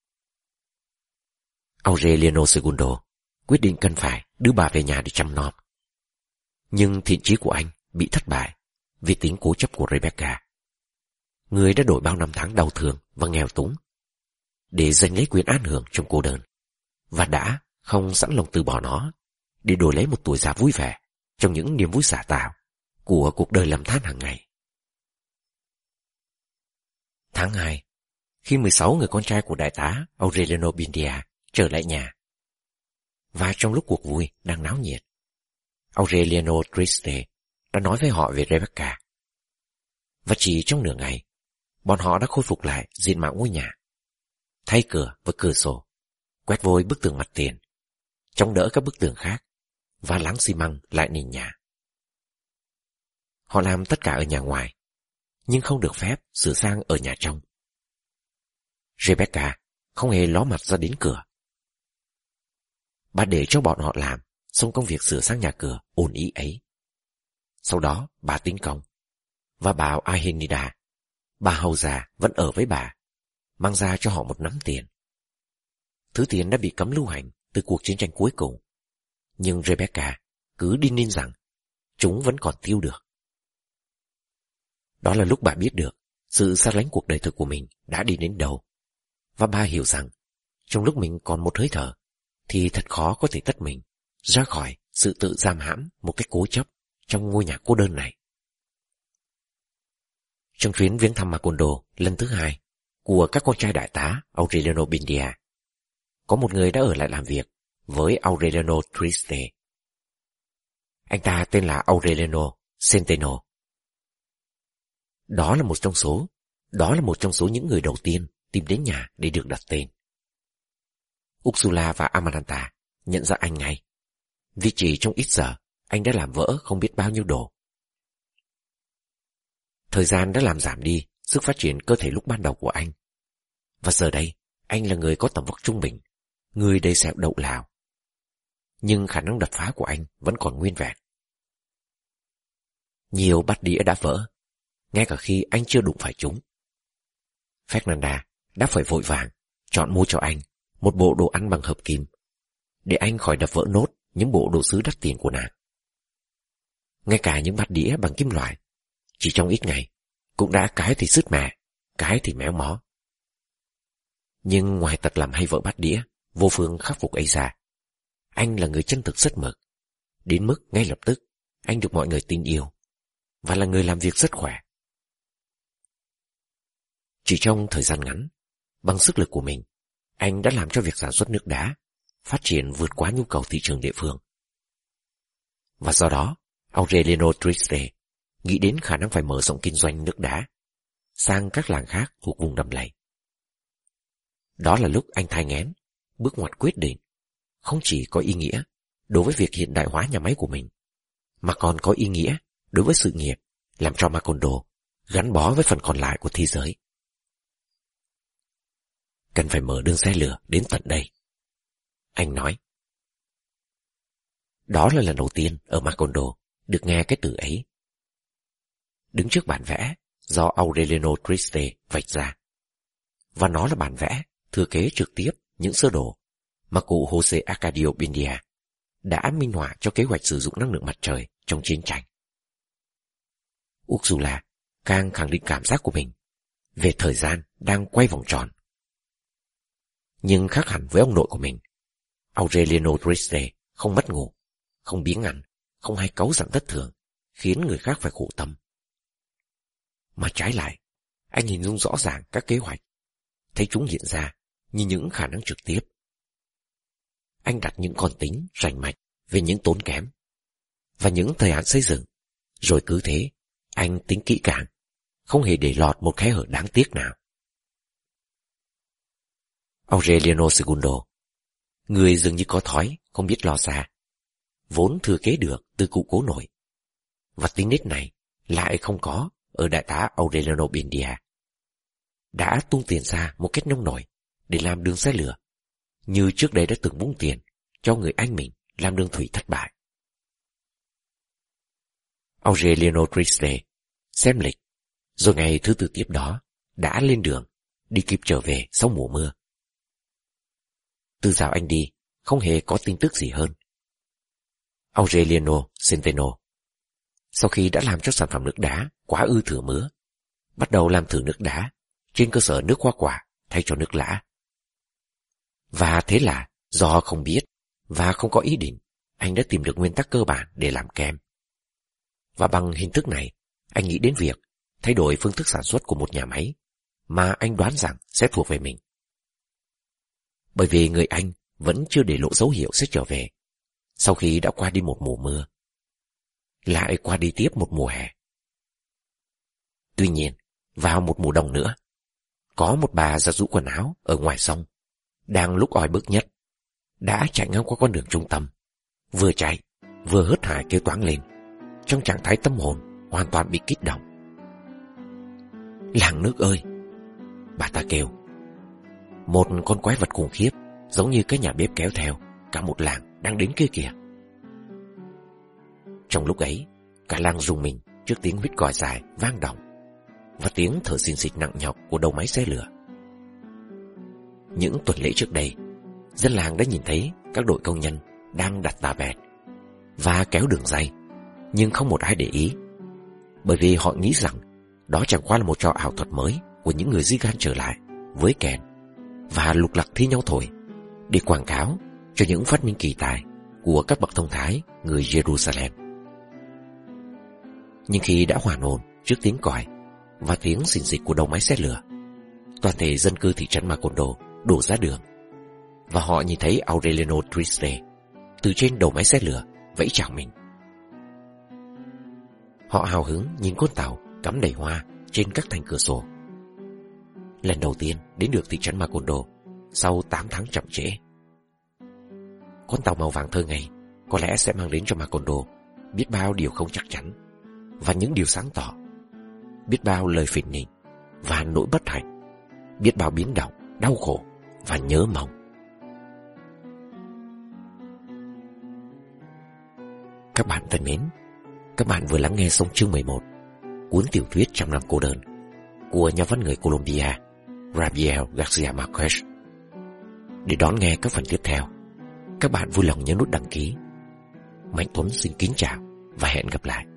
S1: Aureliano II quyết định cần phải đưa bà về nhà để chăm nom. Nhưng thiện chí của anh bị thất bại vì tính cố chấp của Rebecca, người đã đổi bao năm tháng đau thương và nghèo túng để giành lấy quyền an hưởng trong cô đơn, và đã không sẵn lòng từ bỏ nó để đổi lấy một tuổi già vui vẻ trong những niềm vui xả tạo của cuộc đời lầm than hàng ngày. Tháng 2, khi 16 người con trai của đại tá Aureliano Buendia trở lại nhà, và trong lúc cuộc vui đang náo nhiệt, Aureliano Triste đã nói với họ về Rebecca. Và chỉ trong nửa ngày, bọn họ đã khôi phục lại diện mạo ngôi nhà, thay cửa và cửa sổ, quét vôi bức tường mặt tiền, chống đỡ các bức tường khác, và láng xi măng lại nền nhà. Họ làm tất cả ở nhà ngoài, nhưng không được phép sửa sang ở nhà trong. Rebecca không hề ló mặt ra đến cửa. Bà để cho bọn họ làm xong công việc sửa sang nhà cửa ồn ĩ ấy. Sau đó bà tính công, và bảo Ahenida, bà hầu già vẫn ở với bà, mang ra cho họ một nắm tiền. Thứ tiền đã bị cấm lưu hành từ cuộc chiến tranh cuối cùng, nhưng Rebecca cứ đinh ninh rằng chúng vẫn còn tiêu được. Đó là lúc bà biết được sự xa lánh cuộc đời thực của mình đã đi đến đâu, và bà hiểu rằng trong lúc mình còn một hơi thở thì thật khó có thể tách mình ra khỏi sự tự giam hãm một cách cố chấp trong ngôi nhà cô đơn này. Trong chuyến viếng thăm Macondo lần thứ 2 của các con trai đại tá Aureliano Buendia, có một người đã ở lại làm việc với Aureliano Triste. Anh ta tên là Aureliano Centeno. Đó là một trong số những người đầu tiên tìm đến nhà để được đặt tên. Ursula và Amaranta nhận ra anh ngay, vì chỉ trong ít giờ anh đã làm vỡ không biết bao nhiêu đồ. Thời gian đã làm giảm đi sức phát triển cơ thể lúc ban đầu của anh, và giờ đây anh là người có tầm vóc trung bình, người đầy sẹo đậu lào, nhưng khả năng đập phá của anh vẫn còn nguyên vẹn. Nhiều bát đĩa đã vỡ, ngay cả khi anh chưa đụng phải chúng. Fernanda đã phải vội vàng chọn mua cho anh một bộ đồ ăn bằng hợp kim, để anh khỏi đập vỡ nốt những bộ đồ sứ đắt tiền của nàng. Ngay cả những bát đĩa bằng kim loại, chỉ trong ít ngày, cũng đã cái thì sứt mẻ, cái thì méo mó. Nhưng ngoài tật làm hay vỡ bát đĩa, vô phương khắc phục ấy ra, anh là người chân thực rất mực, đến mức ngay lập tức anh được mọi người tin yêu, và là người làm việc rất khỏe. Chỉ trong thời gian ngắn, bằng sức lực của mình, anh đã làm cho việc sản xuất nước đá phát triển vượt quá nhu cầu thị trường địa phương. Và do đó, Aureliano Triste nghĩ đến khả năng phải mở rộng kinh doanh nước đá sang các làng khác thuộc vùng đầm lầy. Đó là lúc anh thai nghén bước ngoặt quyết định, không chỉ có ý nghĩa đối với việc hiện đại hóa nhà máy của mình, mà còn có ý nghĩa đối với sự nghiệp làm cho Macondo gắn bó với phần còn lại của thế giới. Cần phải mở đường xe lửa đến tận đây, anh nói. Đó là lần đầu tiên ở Macondo được nghe cái từ ấy. Đứng trước bản vẽ do Aureliano Triste vạch ra, và nó là bản vẽ thừa kế trực tiếp những sơ đồ mà cụ Jose Arcadio Buendia đã minh họa cho kế hoạch sử dụng năng lượng mặt trời trong chiến tranh. Ursula càng khẳng định cảm giác của mình về thời gian đang quay vòng tròn. Nhưng khác hẳn với ông nội của mình, Aureliano Triste không mất ngủ, không biếng ăn, không hay cáu giận thất thường, khiến người khác phải khổ tâm. Mà trái lại, anh hình dung rõ ràng các kế hoạch, thấy chúng hiện ra như những khả năng trực tiếp. Anh đặt những con tính rành mạch về những tốn kém và những thời hạn xây dựng, rồi cứ thế anh tính kỹ càng, không hề để lọt một kẽ hở đáng tiếc nào. Aureliano Segundo, người dường như có thói không biết lo xa, vốn thừa kế được từ cụ cố nội, và tính nết này lại không có ở đại tá Aureliano Buendia, đã tung tiền ra một cách nông nổi để làm đường xe lửa, như trước đây đã từng vung tiền cho người anh mình làm đường thủy thất bại. Aureliano Triste xem lịch, rồi ngày thứ tư tiếp đó đã lên đường, đi kịp trở về sau mùa mưa. Từ dạo anh đi, không hề có tin tức gì hơn. Aureliano Centeno, sau khi đã làm cho sản phẩm nước đá quá ư thừa mứa, bắt đầu làm thử nước đá trên cơ sở nước hoa quả thay cho nước lã. Và thế là do không biết và không có ý định, anh đã tìm được nguyên tắc cơ bản để làm kem. Và bằng hình thức này, anh nghĩ đến việc thay đổi phương thức sản xuất của một nhà máy mà anh đoán rằng sẽ thuộc về mình. Bởi vì người anh vẫn chưa để lộ dấu hiệu sẽ trở về, sau khi đã qua đi một mùa mưa, lại qua đi tiếp một mùa hè. Tuy nhiên, vào một mùa đông nữa, có một bà giặt giũ quần áo ở ngoài sông, đang lúc oi bức nhất, đã chạy ngang qua con đường trung tâm, vừa chạy vừa hớt hải kêu toáng lên, trong trạng thái tâm hồn hoàn toàn bị kích động. Làng nước ơi! Bà ta kêu. Một con quái vật khủng khiếp, giống như cái nhà bếp kéo theo cả một làng đang đến kia kìa. Trong lúc ấy, cả làng rùng mình trước tiếng huýt còi dài vang động và tiếng thở xình xịch nặng nhọc của đầu máy xe lửa. Những tuần lễ trước đây, dân làng đã nhìn thấy các đội công nhân đang đặt tà bẹt và kéo đường ray, nhưng không một ai để ý, bởi vì họ nghĩ rằng đó chẳng qua là một trò ảo thuật mới của những người di gan trở lại với kèn và lục lặc thi nhau thổi để quảng cáo cho những phát minh kỳ tài của các bậc thông thái người Jerusalem. Nhưng khi đã hoàn hồn trước tiếng còi và tiếng xình xịch của đầu máy xe lửa, toàn thể dân cư thị trấn Macondo đổ ra đường, và họ nhìn thấy Aureliano Triste từ trên đầu máy xe lửa vẫy chào mình. Họ hào hứng nhìn con tàu cắm đầy hoa trên các thành cửa sổ. Lần đầu tiên đến được thị trấn Macondo sau 8 tháng chậm trễ. Con tàu màu vàng thơ ngây có lẽ sẽ mang đến cho Macondo biết bao điều không chắc chắn và những điều sáng tỏ, biết bao lời phỉnh nịnh và nỗi bất hạnh, biết bao biến động, đau khổ và nhớ mong. Các bạn thân mến, các bạn vừa lắng nghe xong chương 11 cuốn tiểu thuyết Trăm năm cô đơn của nhà văn người Colombia Gabriel Garcia Marquez. Để đón nghe các phần tiếp theo, các bạn vui lòng nhấn nút đăng ký. Mạnh Tuấn xin kính chào và hẹn gặp lại.